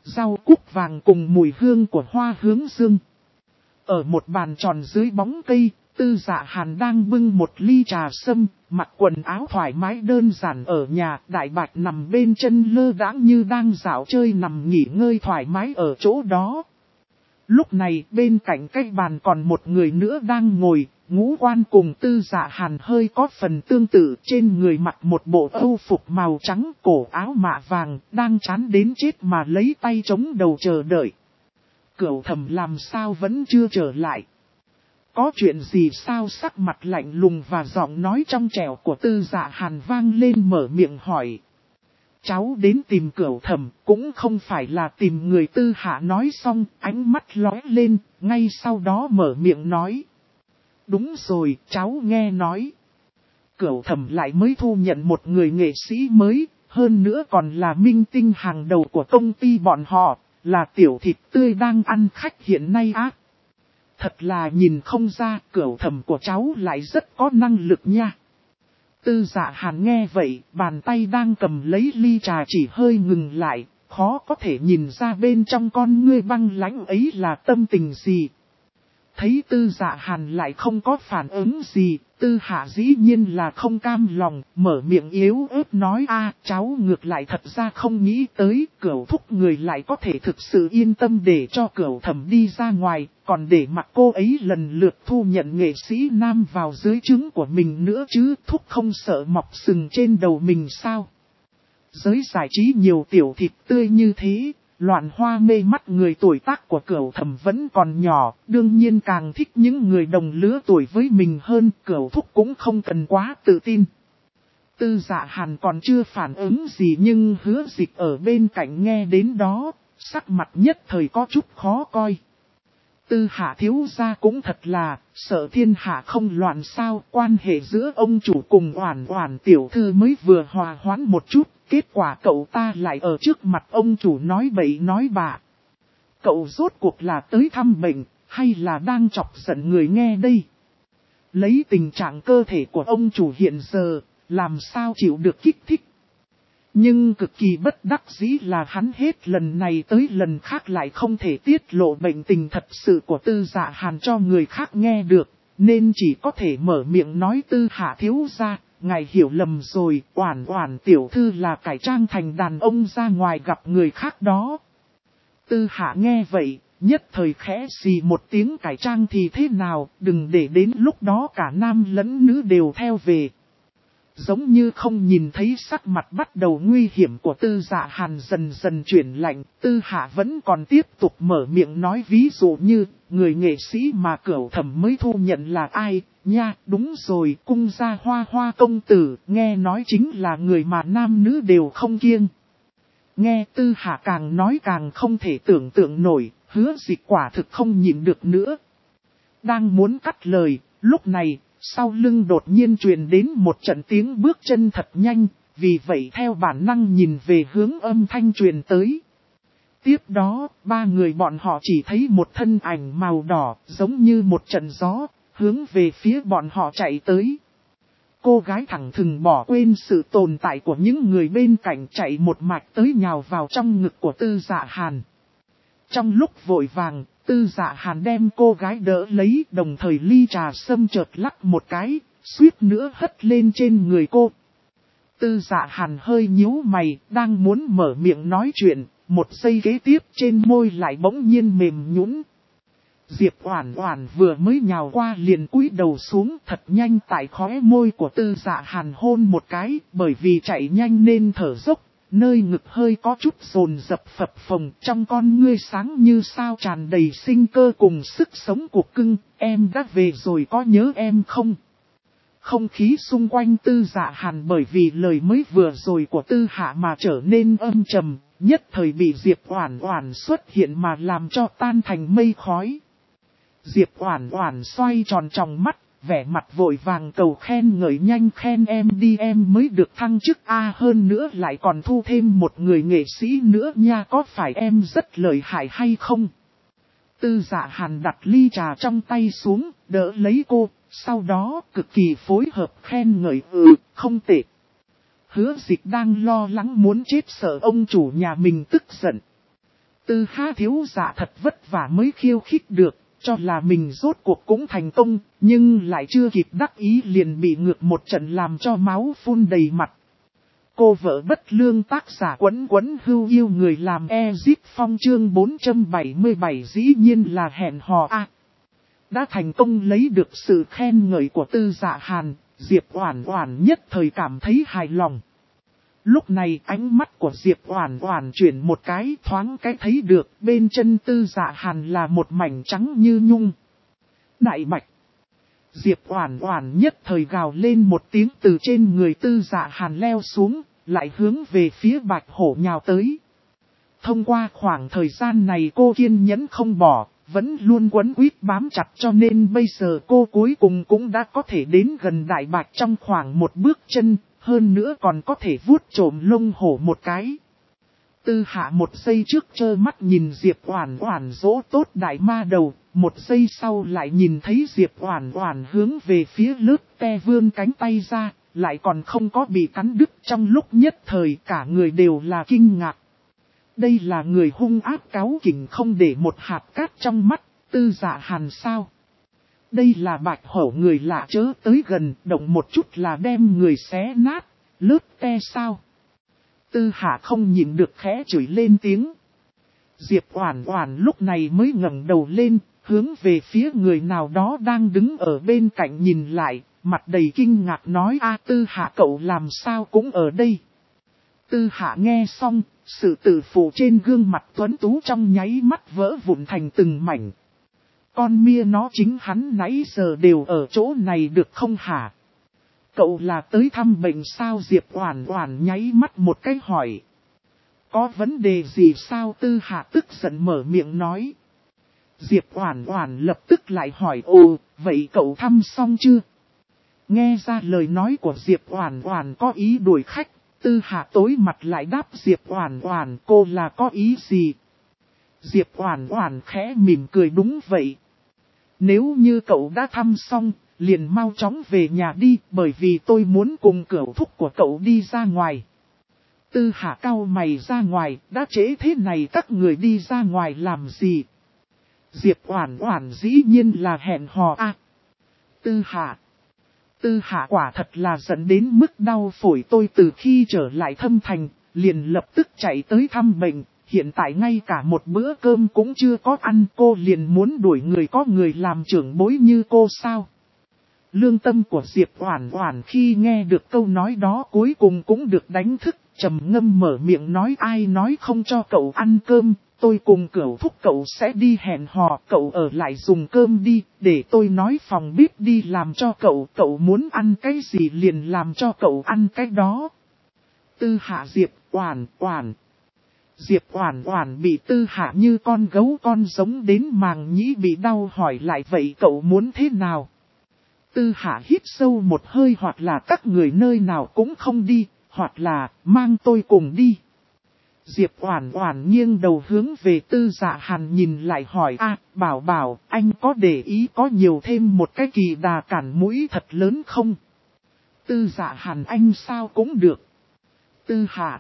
rau cúc vàng cùng mùi hương của hoa hướng dương. Ở một bàn tròn dưới bóng cây, Tư Dạ Hàn đang bưng một ly trà sâm, mặc quần áo thoải mái đơn giản ở nhà. Đại Bạch nằm bên chân lơ đãng như đang dạo chơi nằm nghỉ ngơi thoải mái ở chỗ đó. Lúc này bên cạnh cái bàn còn một người nữa đang ngồi, ngũ quan cùng Tư Dạ Hàn hơi có phần tương tự, trên người mặc một bộ âu phục màu trắng, cổ áo mạ vàng, đang chán đến chết mà lấy tay chống đầu chờ đợi. Cửu Thẩm làm sao vẫn chưa trở lại? Có chuyện gì sao? Sắc mặt lạnh lùng và giọng nói trong trẻo của Tư Dạ Hàn vang lên, mở miệng hỏi. Cháu đến tìm Cửu Thẩm cũng không phải là tìm người. Tư Hạ nói xong, ánh mắt lóe lên, ngay sau đó mở miệng nói. Đúng rồi, cháu nghe nói. Cửu Thẩm lại mới thu nhận một người nghệ sĩ mới, hơn nữa còn là minh tinh hàng đầu của công ty bọn họ, là Tiểu Thịt Tươi đang ăn khách hiện nay á. Thật là nhìn không ra, Cửu Thẩm của cháu lại rất có năng lực nha. Tư Dạ Hàn nghe vậy, bàn tay đang cầm lấy ly trà chỉ hơi ngừng lại, khó có thể nhìn ra bên trong con ngươi băng lãnh ấy là tâm tình gì. Thấy Tư Dạ Hàn lại không có phản ứng gì, Tư Hạ dĩ nhiên là không cam lòng, mở miệng yếu ớt nói cháu ngược lại thật ra không nghĩ tới, Cửu thúc người lại có thể thực sự yên tâm để cho Cửu Thẩm đi ra ngoài, còn để mặc cô ấy lần lượt thu nhận nghệ sĩ nam vào dưới trướng của mình nữa chứ. Thúc không sợ mọc sừng trên đầu mình sao? Giới giải trí nhiều Tiểu Thịt Tươi như thế. Loạn hoa mê mắt người tuổi tác của Cửu Thẩm vẫn còn nhỏ, đương nhiên càng thích những người đồng lứa tuổi với mình hơn. Cửu thúc cũng không cần quá tự tin. Tư Dạ Hàn còn chưa phản ứng gì nhưng Hứa Dịch ở bên cạnh nghe đến đó, sắc mặt nhất thời có chút khó coi. Tư Hạ thiếu gia cũng thật là, sợ thiên hạ không loạn sao. Quan hệ giữa ông chủ cùng Oản Oản tiểu thư mới vừa hòa hoãn một chút, kết quả cậu ta lại ở trước mặt ông chủ nói bậy nói bạ. Cậu rốt cuộc là tới thăm bệnh, hay là đang chọc giận người nghe đây? Lấy tình trạng cơ thể của ông chủ hiện giờ, làm sao chịu được kích thích? Nhưng cực kỳ bất đắc dĩ là hắn hết lần này tới lần khác lại không thể tiết lộ bệnh tình thật sự của Tư Dạ Hàn cho người khác nghe được, nên chỉ có thể mở miệng nói. Tư Hạ thiếu gia, ngài hiểu lầm rồi, Oản Oản tiểu thư là cải trang thành đàn ông ra ngoài gặp người khác đó. Tư Hạ nghe vậy, nhất thời khẽ xì một tiếng. Cải trang thì thế nào, đừng để đến lúc đó cả nam lẫn nữ đều theo về. Giống như không nhìn thấy sắc mặt bắt đầu nguy hiểm của Tư Dạ Hàn dần dần chuyển lạnh, Tư Hạ vẫn còn tiếp tục mở miệng nói, ví dụ như, người nghệ sĩ mà Cửu Thẩm mới thu nhận là ai, nha, đúng rồi, cung gia Hoa Hoa công tử, nghe nói chính là người mà nam nữ đều không kiêng. Nghe Tư Hạ càng nói càng không thể tưởng tượng nổi, Hứa Dịch quả thực không nhịn được nữa. Đang muốn cắt lời, lúc này, sau lưng đột nhiên truyền đến một trận tiếng bước chân thật nhanh, vì vậy theo bản năng nhìn về hướng âm thanh truyền tới. Tiếp đó, ba người bọn họ chỉ thấy một thân ảnh màu đỏ, giống như một trận gió, hướng về phía bọn họ chạy tới. Cô gái thẳng thừng bỏ quên sự tồn tại của những người bên cạnh, chạy một mạch tới nhào vào trong ngực của Tư Dạ Hàn. Trong lúc vội vàng, Tư Dạ Hàn đem cô gái đỡ lấy, đồng thời ly trà sâm chợt lắc một cái, suýt nữa hất lên trên người cô. Tư Dạ Hàn hơi nhíu mày, đang muốn mở miệng nói chuyện, một giây kế tiếp trên môi lại bỗng nhiên mềm nhũn. Diệp Oản Oản vừa mới nhào qua liền cúi đầu xuống, thật nhanh tại khóe môi của Tư Dạ Hàn hôn một cái, bởi vì chạy nhanh nên thở dốc. Nơi ngực hơi có chút dồn dập phập phồng, trong con ngươi sáng như sao tràn đầy sinh cơ cùng sức sống của cưng. Em đã về rồi có nhớ em không? Không khí xung quanh Tư Dạ Hàn bởi vì lời mới vừa rồi của Tư Hạ mà trở nên âm trầm, nhất thời bị Diệp Oản Oản xuất hiện mà làm cho tan thành mây khói. Diệp Oản Oản xoay tròn tròng mắt, vẻ mặt vội vàng cầu khen ngợi, nhanh khen em đi, em mới được thăng chức hơn nữa lại còn thu thêm một người nghệ sĩ nữa nha, có phải em rất lợi hại hay không? Tư Dạ Hàn đặt ly trà trong tay xuống, đỡ lấy cô, sau đó cực kỳ phối hợp khen ngợi, không tệ. Hứa Dịch đang lo lắng muốn chết sợ ông chủ nhà mình tức giận. Tư Hạ thiếu dạ thật vất vả mới khiêu khích được, cho là mình rốt cuộc cũng thành công, nhưng lại chưa kịp đắc ý liền bị ngược một trận làm cho máu phun đầy mặt. Cô vợ bất lương tác giả Quấn Quấn Hưu yêu người làm Ezip Phong chương 477 dĩ nhiên là hẹn hò a. Đã thành công lấy được sự khen ngợi của Tư Dạ Hàn, Diệp Oản Oản nhất thời cảm thấy hài lòng. Lúc này ánh mắt của Diệp Oản Oản chuyển một cái thoáng cái thấy được bên chân Tư Dạ Hàn là một mảnh trắng như nhung. Đại bạch. Diệp Oản Oản nhất thời gào lên một tiếng từ trên người Tư Dạ Hàn leo xuống, lại hướng về phía bạch hổ nhào tới. Thông qua khoảng thời gian này cô kiên nhẫn không bỏ, vẫn luôn quấn quýt bám chặt cho nên bây giờ cô cuối cùng cũng đã có thể đến gần đại bạch trong khoảng một bước chân, hơn nữa còn có thể vuốt trộm lông hổ một cái. Tư Hạ một giây trước trơ mắt nhìn Diệp Oản Oản dỗ tốt đại ma đầu, một giây sau lại nhìn thấy Diệp Oản Oản hướng về phía lớp te vươn cánh tay ra, lại còn không có bị cắn đứt. Trong lúc nhất thời cả người đều là kinh ngạc. Đây là người hung ác cáu kỉnh không để một hạt cát trong mắt, Tư Dạ Hàn sao? Đây là bạch hổ người lạ chớ tới gần, động một chút là đem người xé nát, lớp te sao? Tư Hạ không nhịn được khẽ chửi lên tiếng. Diệp Oản Oản lúc này mới ngẩng đầu lên, hướng về phía người nào đó đang đứng ở bên cạnh nhìn lại, mặt đầy kinh ngạc nói a Tư Hạ cậu làm sao cũng ở đây. Tư Hạ nghe xong, sự tự phụ trên gương mặt tuấn tú trong nháy mắt vỡ vụn thành từng mảnh. Con mia nó chính hắn nãy giờ đều ở chỗ này được không hả? Cậu là tới thăm bệnh sao? Diệp Oản Oản nháy mắt một cái hỏi. Có vấn đề gì sao? Tư Hạ tức giận mở miệng nói. Diệp Oản Oản lập tức lại hỏi ồ, vậy cậu thăm xong chưa? Nghe ra lời nói của Diệp Oản Oản có ý đuổi khách, Tư Hạ tối mặt lại đáp Diệp Oản Oản cô là có ý gì? Diệp Oản Oản khẽ mỉm cười đúng vậy. Nếu như cậu đã thăm xong, liền mau chóng về nhà đi, bởi vì tôi muốn cùng cửu thúc của cậu đi ra ngoài. Tư Hạ cau mày ra ngoài, đã trễ thế này các người đi ra ngoài làm gì? Diệp Oản Oản dĩ nhiên là hẹn hò a. Tư Hạ quả thật là dẫn đến mức đau phổi tôi từ khi trở lại Thâm Thành, liền lập tức chạy tới thăm bệnh, hiện tại ngay cả một bữa cơm cũng chưa có ăn cô liền muốn đuổi người có người làm trưởng bối như cô sao? Lương tâm của Diệp Oản Oản khi nghe được câu nói đó cuối cùng cũng được đánh thức, trầm ngâm mở miệng nói ai nói không cho cậu ăn cơm, tôi cùng cửu thúc cậu sẽ đi hẹn hò, cậu ở lại dùng cơm đi, để tôi nói phòng bếp đi làm cho cậu, cậu muốn ăn cái gì liền làm cho cậu ăn cái đó. Tư Hạ Diệp Oản Oản. Diệp Oản Oản bị Tư Hạ như con gấu con giống đến màng nhĩ bị đau hỏi lại vậy cậu muốn thế nào? Tư Hạ hít sâu một hơi hoặc là các người nơi nào cũng không đi, hoặc là mang tôi cùng đi. Diệp Oản Oản nghiêng đầu hướng về Tư Dạ Hàn nhìn lại hỏi bảo bảo anh có để ý có nhiều thêm một cái kỳ đà cản mũi thật lớn không? Tư Dạ Hàn anh sao cũng được. Tư Hạ.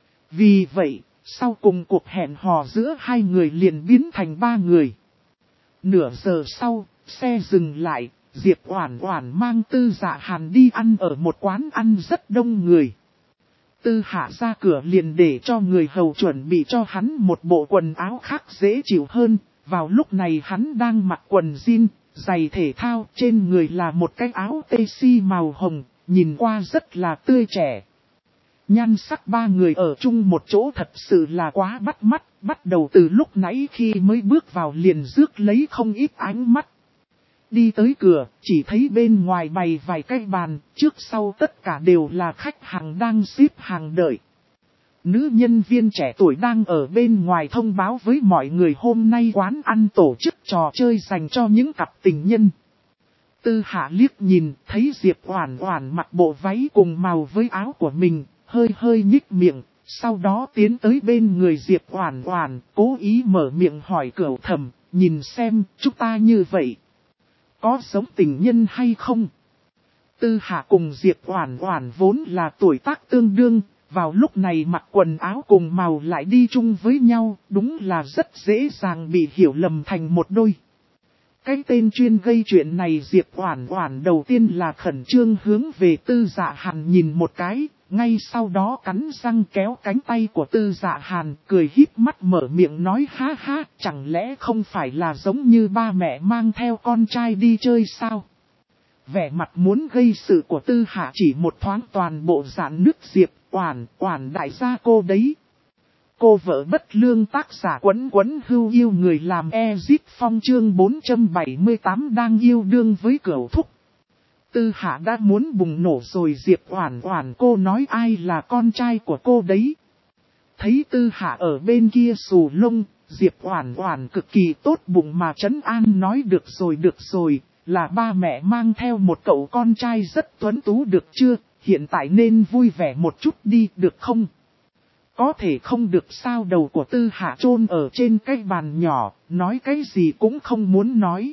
Vì vậy, sau cùng cuộc hẹn hò giữa hai người liền biến thành ba người. Nửa giờ sau, xe dừng lại, Diệp Oản Oản mang Tư Dạ Hàn đi ăn ở một quán ăn rất đông người. Tư Hạ ra cửa liền để cho người hầu chuẩn bị cho hắn một bộ quần áo khác dễ chịu hơn, vào lúc này hắn đang mặc quần jean, giày thể thao, trên người là một cái áo tê màu hồng, nhìn qua rất là tươi trẻ. Nhan sắc ba người ở chung một chỗ thật sự là quá bắt mắt, bắt đầu từ lúc nãy khi mới bước vào liền rước lấy không ít ánh mắt. Đi tới cửa, chỉ thấy bên ngoài bày vài cái bàn, trước sau tất cả đều là khách hàng đang xếp hàng đợi. Nữ nhân viên trẻ tuổi đang ở bên ngoài thông báo với mọi người hôm nay quán ăn tổ chức trò chơi dành cho những cặp tình nhân. Tư Hạ liếc nhìn, thấy Diệp Oản Oản mặc bộ váy cùng màu với áo của mình, hơi nhích miệng, sau đó tiến tới bên người Diệp Oản Oản, cố ý mở miệng hỏi Cửu Thẩm, nhìn xem, chúng ta như vậy, có giống tình nhân hay không? Tư Hạ cùng Diệp Oản Oản vốn là tuổi tác tương đương, Vào lúc này mặc quần áo cùng màu lại đi chung với nhau, đúng là rất dễ dàng bị hiểu lầm thành một đôi. Cái tên chuyên gây chuyện này Diệp Oản Oản đầu tiên là khẩn trương hướng về Tư Dạ Hàn nhìn một cái, ngay sau đó cắn răng kéo cánh tay của Tư Dạ Hàn, cười híp mắt mở miệng nói ha ha, chẳng lẽ không phải là giống như ba mẹ mang theo con trai đi chơi sao? Vẻ mặt muốn gây sự của Tư Hạ chỉ một thoáng toàn bộ dạn nứt. Diệp Oản Oản đại gia cô đấy. Cô vợ bất lương tác giả Quấn Quấn Hưu yêu người làm Ezit Phong chương 478 đang yêu đương với cửu thúc. Tư Hạ đã muốn bùng nổ rồi. Diệp Oản Oản cô nói ai là con trai của cô đấy. Thấy Tư Hạ ở bên kia xù lông, Diệp Oản Oản cực kỳ tốt bụng mà trấn an nói được rồi, là ba mẹ mang theo một cậu con trai rất tuấn tú được chưa, hiện tại nên vui vẻ một chút đi được không? Có thể không được sao? Đầu của Tư Hạ chôn ở trên cái bàn nhỏ, nói cái gì cũng không muốn nói.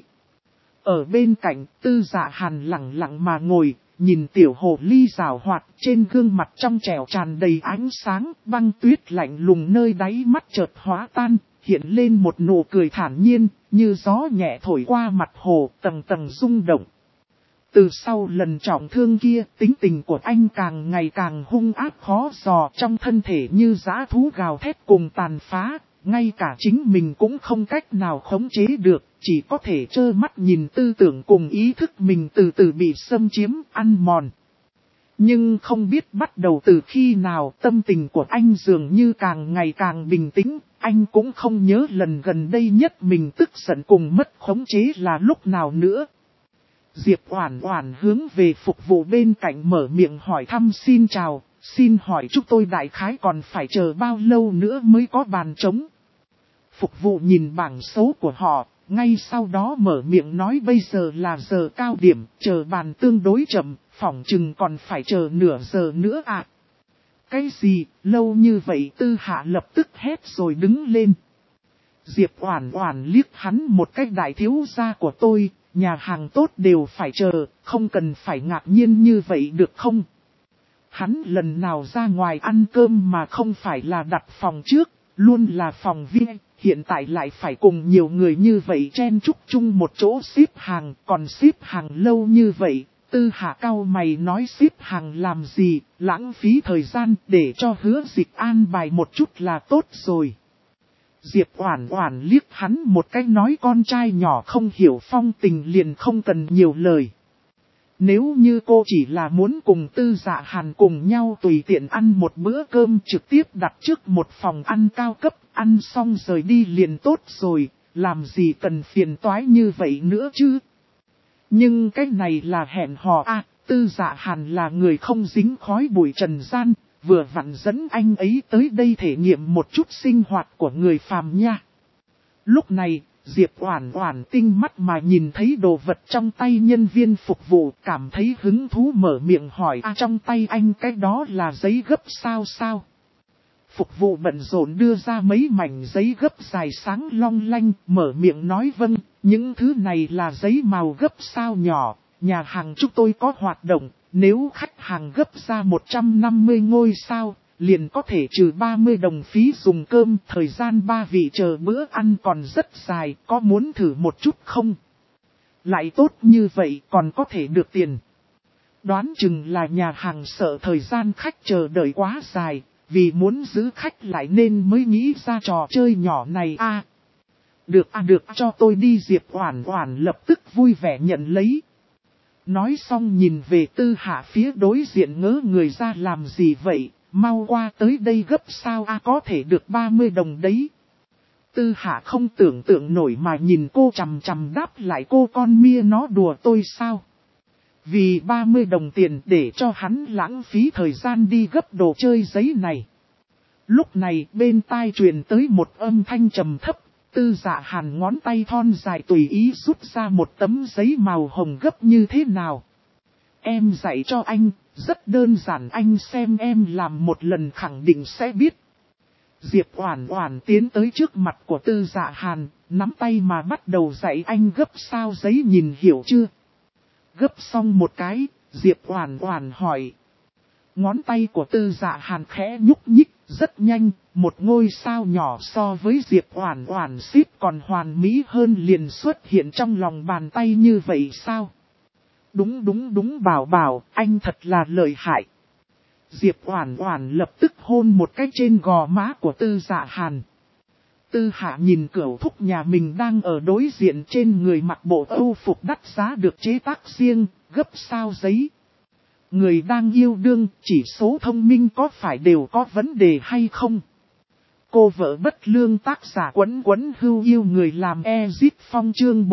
Ở bên cạnh, Tư Dạ Hàn lặng lặng mà ngồi, nhìn tiểu hồ ly rào hoạt trên gương mặt trong trẻo tràn đầy ánh sáng, băng tuyết lạnh lùng nơi đáy mắt chợt hóa tan, hiện lên một nụ cười thản nhiên, như gió nhẹ thổi qua mặt hồ, tầng tầng rung động. Từ sau lần trọng thương kia, tính tình của anh càng ngày càng hung ác khó dò, trong thân thể như dã thú gào thét cùng tàn phá, ngay cả chính mình cũng không cách nào khống chế được, chỉ có thể trơ mắt nhìn tư tưởng cùng ý thức mình từ từ bị xâm chiếm, ăn mòn. Nhưng không biết bắt đầu từ khi nào tâm tình của anh dường như càng ngày càng bình tĩnh, anh cũng không nhớ lần gần đây nhất mình tức giận cùng mất khống chế là lúc nào nữa. Diệp Oản Oản hướng về phục vụ bên cạnh mở miệng hỏi thăm xin chào, xin hỏi chúng tôi đại khái còn phải chờ bao lâu nữa mới có bàn trống. Phục vụ nhìn bảng số của họ, ngay sau đó mở miệng nói bây giờ là giờ cao điểm, chờ bàn tương đối chậm, phỏng chừng còn phải chờ nửa giờ nữa à. Cái gì, lâu như vậy? Tư Hạ lập tức hét rồi đứng lên. Diệp Oản Oản liếc hắn một cái, đại thiếu gia của tôi, nhà hàng tốt đều phải chờ, không cần phải ngạc nhiên như vậy được không? Hắn lần nào ra ngoài ăn cơm mà không phải là đặt phòng trước, luôn là phòng VIP, hiện tại lại phải cùng nhiều người như vậy chen chúc chung một chỗ xếp hàng, còn xếp hàng lâu như vậy. Tư Hạ cau mày nói xếp hàng làm gì, lãng phí thời gian, để cho Hứa Dịch an bài một chút là tốt rồi. Diệp Oản Oản liếc hắn một cái nói con trai nhỏ không hiểu phong tình liền không cần nhiều lời. Nếu như cô chỉ là muốn cùng Tư Dạ Hàn cùng nhau tùy tiện ăn một bữa cơm trực tiếp đặt trước một phòng ăn cao cấp, ăn xong rời đi liền tốt rồi, làm gì cần phiền toái như vậy nữa chứ. Nhưng cái này là hẹn hò à, Tư Dạ Hàn là người không dính khói bụi trần gian, vừa vặn dẫn anh ấy tới đây thể nghiệm một chút sinh hoạt của người phàm nha. Lúc này, Diệp Oản Oản tinh mắt mà nhìn thấy đồ vật trong tay nhân viên phục vụ, cảm thấy hứng thú mở miệng hỏi trong tay anh cái đó là giấy gấp sao? Phục vụ bận rộn đưa ra mấy mảnh giấy gấp dài sáng long lanh, mở miệng nói vâng, những thứ này là giấy màu gấp sao nhỏ, nhà hàng chúng tôi có hoạt động, nếu khách hàng gấp ra 150 ngôi sao, liền có thể trừ 30 đồng phí dùng cơm, thời gian 3 vị chờ bữa ăn còn rất dài, có muốn thử một chút không? Lại tốt như vậy còn có thể được tiền. Đoán chừng là nhà hàng sợ thời gian khách chờ đợi quá dài, vì muốn giữ khách lại nên mới nghĩ ra trò chơi nhỏ này à. Được cho tôi đi. Diệp Oản Oản lập tức vui vẻ nhận lấy. Nói xong nhìn về Tư Hạ phía đối diện ngớ người ra làm gì vậy, mau qua tới đây gấp sao có thể được 30 đồng đấy. Tư Hạ không tưởng tượng nổi mà nhìn cô chằm chằm đáp lại cô con mia nó đùa tôi sao. Vì 30 đồng tiền để cho hắn lãng phí thời gian đi gấp đồ chơi giấy này. Lúc này bên tai truyền tới một âm thanh trầm thấp, Tư Dạ Hàn ngón tay thon dài tùy ý rút ra một tấm giấy màu hồng gấp như thế nào. Em dạy cho anh, rất đơn giản, anh xem em làm một lần khẳng định sẽ biết. Diệp Oản Oản tiến tới trước mặt của Tư Dạ Hàn, nắm tay mà bắt đầu dạy anh gấp sao giấy, nhìn hiểu chưa? Gấp xong một cái, Diệp Oản Oản hỏi. Ngón tay của Tư Dạ Hàn khẽ nhúc nhích, rất nhanh, một ngôi sao nhỏ so với Diệp Oản Oản xếp còn hoàn mỹ hơn liền xuất hiện trong lòng bàn tay như vậy sao? Đúng bảo bảo, anh thật là lợi hại. Diệp Oản Oản lập tức hôn một cái trên gò má của Tư Dạ Hàn. Tư Hạ nhìn Cửu thúc nhà mình đang ở đối diện, trên người mặc bộ âu phục đắt giá được chế tác riêng, gấp sao giấy. Người đang yêu đương, chỉ số thông minh có phải đều có vấn đề hay không? Cô vợ bất lương tác giả Quấn Quấn Hưu yêu người làm Ezit Phong chương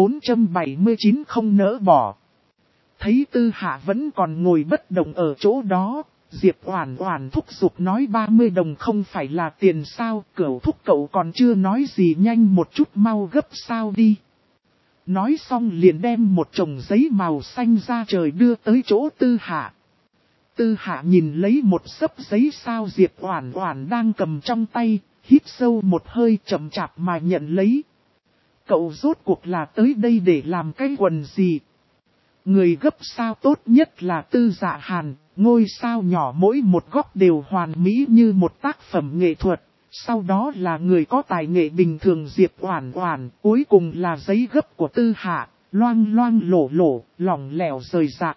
479 không nỡ bỏ. Thấy Tư Hạ vẫn còn ngồi bất động ở chỗ đó, Diệp Oản Oản thúc giục nói 30 đồng không phải là tiền sao, Cửu thúc cậu còn chưa nói gì, nhanh một chút mau gấp sao đi. Nói xong liền đem một chồng giấy màu xanh ra trời đưa tới chỗ Tư Hạ. Tư Hạ nhìn lấy một xấp giấy sao Diệp Oản Oản đang cầm trong tay, hít sâu một hơi chậm chạp mà nhận lấy. Cậu rốt cuộc là tới đây để làm cái quần gì? Người gấp sao tốt nhất là Tư Dạ Hàn, ngôi sao nhỏ mỗi một góc đều hoàn mỹ như một tác phẩm nghệ thuật. Sau đó là người có tài nghệ bình thường Diệp Oản Oản, cuối cùng là giấy gấp của Tư Hạ, loang loang lổ lổ, lỏng lẻo rời rạc.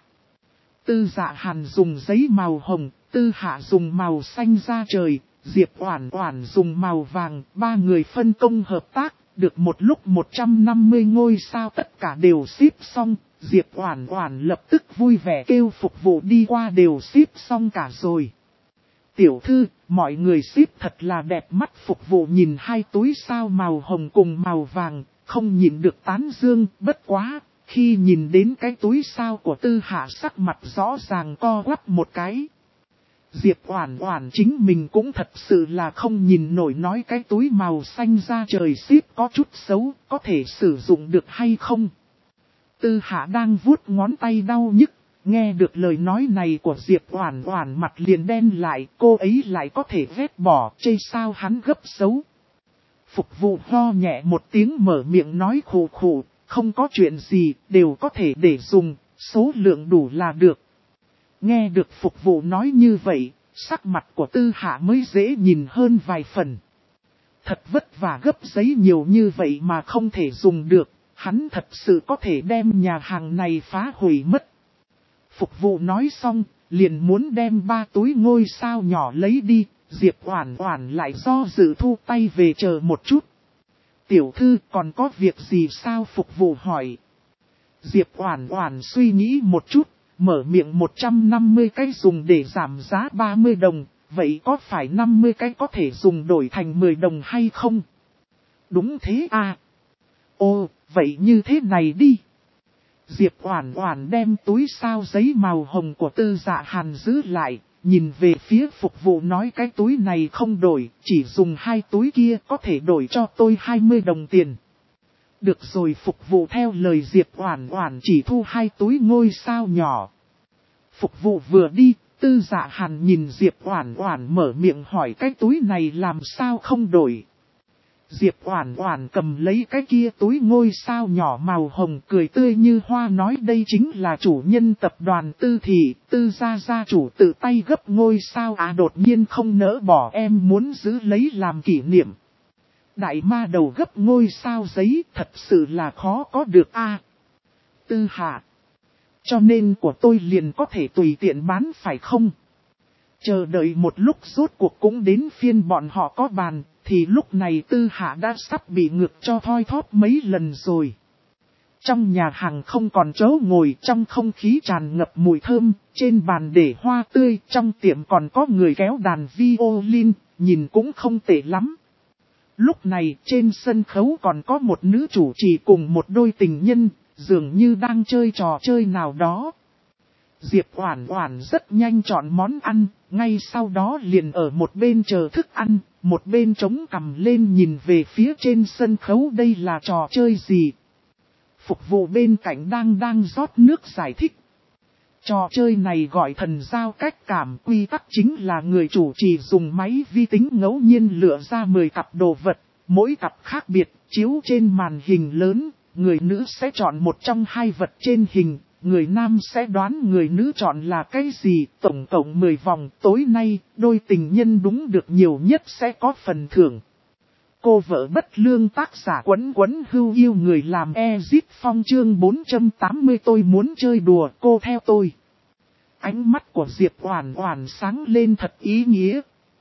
Tư Dạ Hàn dùng giấy màu hồng, Tư Hạ dùng màu xanh da trời, Diệp Oản Oản dùng màu vàng, ba người phân công hợp tác, được một lúc 150 ngôi sao tất cả đều ship xong, Diệp Oản Oản lập tức vui vẻ kêu phục vụ đi qua đều ship xong cả rồi. Tiểu thư, mọi người ship thật là đẹp mắt, phục vụ nhìn hai túi sao màu hồng cùng màu vàng, không nhịn được tán dương, bất quá. Khi nhìn đến cái túi sao của Tư Hạ sắc mặt rõ ràng co quắp một cái. Diệp Oản Oản chính mình cũng thật sự là không nhìn nổi, nói cái túi màu xanh da trời ship có chút xấu, có thể sử dụng được hay không? Tư Hạ đang vuốt ngón tay đau nhức, nghe được lời nói này của Diệp Oản Oản mặt liền đen lại, cô ấy lại có thể vét bỏ, chê sao hắn gấp xấu. Phục vụ ho nhẹ một tiếng mở miệng nói khụ khụ. Không có chuyện gì, đều có thể để dùng, số lượng đủ là được. Nghe được phục vụ nói như vậy, sắc mặt của Tư Hạ mới dễ nhìn hơn vài phần. Thật vất vả gấp giấy nhiều như vậy mà không thể dùng được, hắn thật sự có thể đem nhà hàng này phá hủy mất. Phục vụ nói xong, liền muốn đem 3 túi ngôi sao nhỏ lấy đi, Diệp Oản Oản lại do dự thu tay về chờ một chút. Tiểu thư còn có việc gì sao, phục vụ hỏi. Diệp Oản Oản suy nghĩ một chút, mở miệng 150 cái dùng để giảm giá 30 đồng, vậy có phải 50 cái có thể dùng đổi thành 10 đồng hay không? Đúng thế à. Ồ, vậy như thế này đi. Diệp Oản Oản đem túi sao giấy màu hồng của Tư Dạ Hàn giữ lại, nhìn về phía phục vụ nói cái túi này không đổi, chỉ dùng 2 túi kia có thể đổi cho tôi 20 đồng tiền. Được rồi, phục vụ theo lời Diệp Oản Oản chỉ thu 2 túi ngôi sao nhỏ. Phục vụ vừa đi, Tư Dạ Hàn nhìn Diệp Oản Oản mở miệng hỏi cái túi này làm sao không đổi. Diệp Oản Oản cầm lấy cái kia túi ngôi sao nhỏ màu hồng cười tươi như hoa nói đây chính là chủ nhân tập đoàn Tư thị, Tư gia gia chủ tự tay gấp ngôi sao đột nhiên không nỡ bỏ, em muốn giữ lấy làm kỷ niệm. Đại ma đầu gấp ngôi sao giấy thật sự là khó có được Tư Hạ. Cho nên của tôi liền có thể tùy tiện bán phải không? Chờ đợi một lúc rốt cuộc cũng đến phiên bọn họ có bàn, thì lúc này Tư Hạ đã sắp bị ngược cho thoi thóp mấy lần rồi. Trong nhà hàng không còn chỗ ngồi, trong không khí tràn ngập mùi thơm, trên bàn để hoa tươi, trong tiệm còn có người kéo đàn violin, nhìn cũng không tệ lắm. Lúc này trên sân khấu còn có một nữ chủ trì cùng một đôi tình nhân, dường như đang chơi trò chơi nào đó. Diệp Oản Oản rất nhanh chọn món ăn, ngay sau đó liền ở một bên chờ thức ăn, một bên chống cằm lên nhìn về phía trên sân khấu đây là trò chơi gì. Phục vụ bên cạnh đang rót nước giải thích. Trò chơi này gọi thần giao cách cảm, quy tắc chính là người chủ trì dùng máy vi tính ngẫu nhiên lựa ra 10 cặp đồ vật, mỗi cặp khác biệt, chiếu trên màn hình lớn, người nữ sẽ chọn một trong 2 vật trên hình. người nam sẽ đoán người nữ chọn là cái gì, tổng cộng 10 vòng, tối nay, đôi tình nhân đúng được nhiều nhất sẽ có phần thưởng. Cô vợ bất lương tác giả Quấn Quấn Hưu yêu người làm Ezit Phong chương 480 tôi muốn chơi đùa cô theo tôi. Ánh mắt của Diệp Oản Oản sáng lên thật ý nghĩa.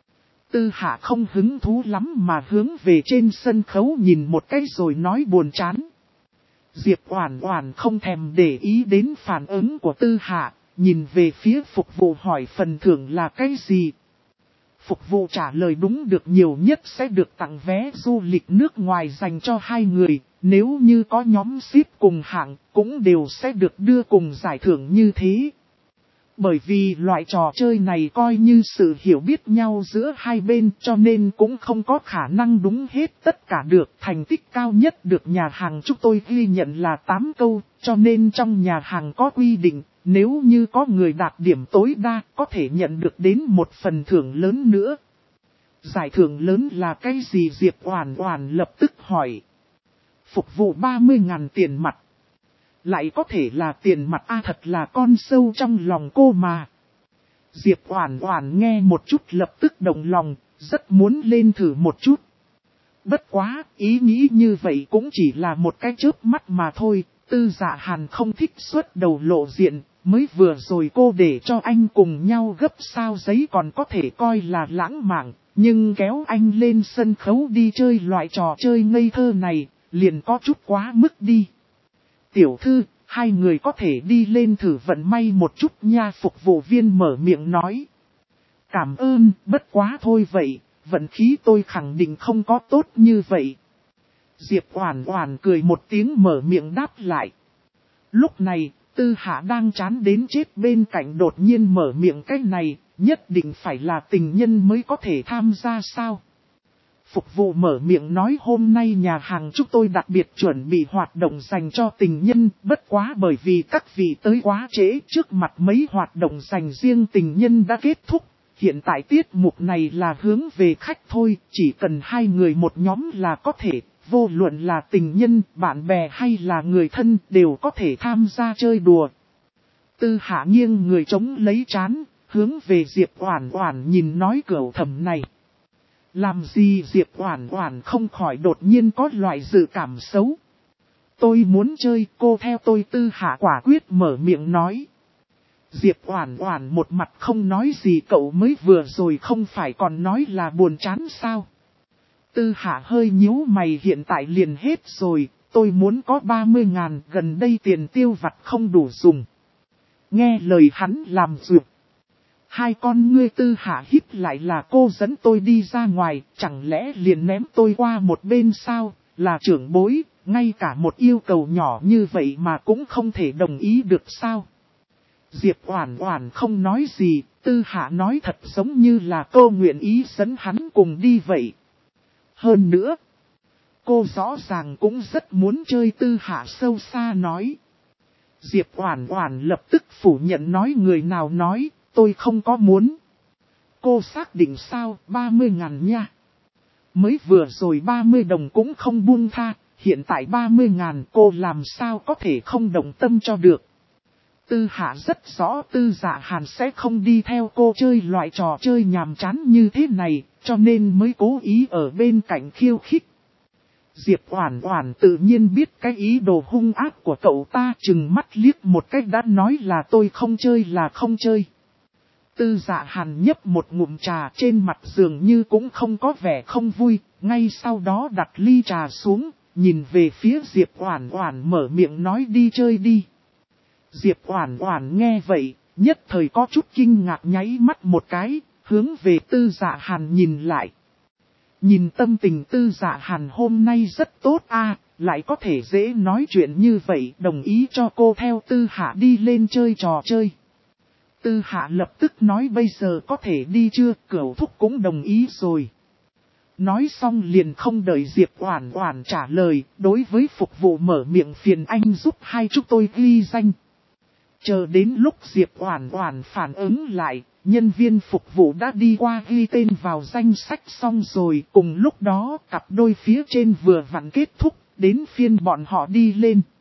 Tư Hạ không hứng thú lắm mà hướng về trên sân khấu nhìn một cái rồi nói buồn chán. Diệp Oản Oản không thèm để ý đến phản ứng của Tư Hạ, nhìn về phía phục vụ hỏi phần thưởng là cái gì. Phục vụ trả lời đúng được nhiều nhất sẽ được tặng vé du lịch nước ngoài dành cho 2 người, nếu như có nhóm ship cùng hạng cũng đều sẽ được đưa cùng giải thưởng như thế. Bởi vì loại trò chơi này coi như sự hiểu biết nhau giữa hai bên cho nên cũng không có khả năng đúng hết tất cả được. Thành tích cao nhất được nhà hàng chúng tôi ghi nhận là 8 câu, cho nên trong nhà hàng có quy định, nếu như có người đạt điểm tối đa có thể nhận được đến một phần thưởng lớn nữa. Giải thưởng lớn là cái gì Diệp Oản Oản lập tức hỏi. Phục vụ 30.000 tiền mặt. Lại có thể là tiền mặt thật là con sâu trong lòng cô mà. Diệp Oản Oản nghe một chút lập tức động lòng, rất muốn lên thử một chút. Bất quá, ý nghĩ như vậy cũng chỉ là một cái chớp mắt mà thôi, Tư Dạ Hàn không thích xuất đầu lộ diện, mới vừa rồi cô để cho anh cùng nhau gấp sao giấy còn có thể coi là lãng mạn, nhưng kéo anh lên sân khấu đi chơi loại trò chơi ngây thơ này, liền có chút quá mức đi. Tiểu thư, 2 người có thể đi lên thử vận may một chút nha, phục vụ viên mở miệng nói. Cảm ơn, bất quá thôi vậy, vận khí tôi khẳng định không có tốt như vậy. Diệp Oản Oản cười một tiếng mở miệng đáp lại. Lúc này, Tư Hạ đang chán đến chết bên cạnh đột nhiên mở miệng cái này, nhất định phải là tình nhân mới có thể tham gia sao? Phục vụ mở miệng nói hôm nay nhà hàng chúng tôi đặc biệt chuẩn bị hoạt động dành cho tình nhân, bất quá bởi vì các vị tới quá trễ trước mặt mấy hoạt động dành riêng tình nhân đã kết thúc. Hiện tại tiết mục này là hướng về khách thôi, chỉ cần 2 người một nhóm là có thể, vô luận là tình nhân, bạn bè hay là người thân đều có thể tham gia chơi đùa. Tư Hạ nghiêng người chống lấy trán, hướng về Diệp Oản Oản nhìn nói cẩu thầm này. Làm gì Diệp Oản Oản không khỏi đột nhiên có loại dự cảm xấu. Tôi muốn chơi cô theo tôi Tư Hạ quả quyết mở miệng nói. Diệp Oản Oản một mặt không nói gì cậu mới vừa rồi không phải còn nói là buồn chán sao. Tư Hạ hơi nhíu mày hiện tại liền hết rồi, tôi muốn có 30.000 gần đây tiền tiêu vặt không đủ dùng. Nghe lời hắn làm duyệt. 2 con ngươi Tư Hạ hít lại là cô dẫn tôi đi ra ngoài, chẳng lẽ liền ném tôi qua một bên sao, là trưởng bối, ngay cả một yêu cầu nhỏ như vậy mà cũng không thể đồng ý được sao. Diệp Oản Oản không nói gì, Tư Hạ nói thật giống như là cô nguyện ý dẫn hắn cùng đi vậy. Hơn nữa, cô rõ ràng cũng rất muốn chơi Tư Hạ sâu xa nói. Diệp Oản Oản lập tức phủ nhận nói người nào nói, tôi không có muốn. Cô xác định sao 30.000 nha. Mới vừa rồi 30 đồng cũng không buông tha, hiện tại 30.000 cô làm sao có thể không đồng tâm cho được. Tư Hạ rất rõ Tư Dạ Hàn sẽ không đi theo cô chơi loại trò chơi nhàm chán như thế này, cho nên mới cố ý ở bên cạnh khiêu khích. Diệp Oản Oản tự nhiên biết cái ý đồ hung ác của cậu ta, chừng mắt liếc một cách đã nói là tôi không chơi là không chơi. Tư Dạ Hàn nhấp một ngụm trà trên mặt dường như cũng không có vẻ không vui, ngay sau đó đặt ly trà xuống, nhìn về phía Diệp Oản Oản mở miệng nói đi chơi đi. Diệp Oản Oản nghe vậy, nhất thời có chút kinh ngạc nháy mắt một cái, hướng về Tư Dạ Hàn nhìn lại. Nhìn tâm tình Tư Dạ Hàn hôm nay rất tốt lại có thể dễ nói chuyện như vậy, đồng ý cho cô theo Tư Hạ đi lên chơi trò chơi. Tư Hạ lập tức nói bây giờ có thể đi chưa, Cửu thúc cũng đồng ý rồi. Nói xong liền không đợi Diệp Oản Oản trả lời, đối với phục vụ mở miệng phiền anh giúp 2 chúng tôi ghi danh. Chờ đến lúc Diệp Oản Oản phản ứng lại, nhân viên phục vụ đã đi qua ghi tên vào danh sách xong rồi. Cùng lúc đó cặp đôi phía trên vừa vặn kết thúc, đến phiên bọn họ đi lên.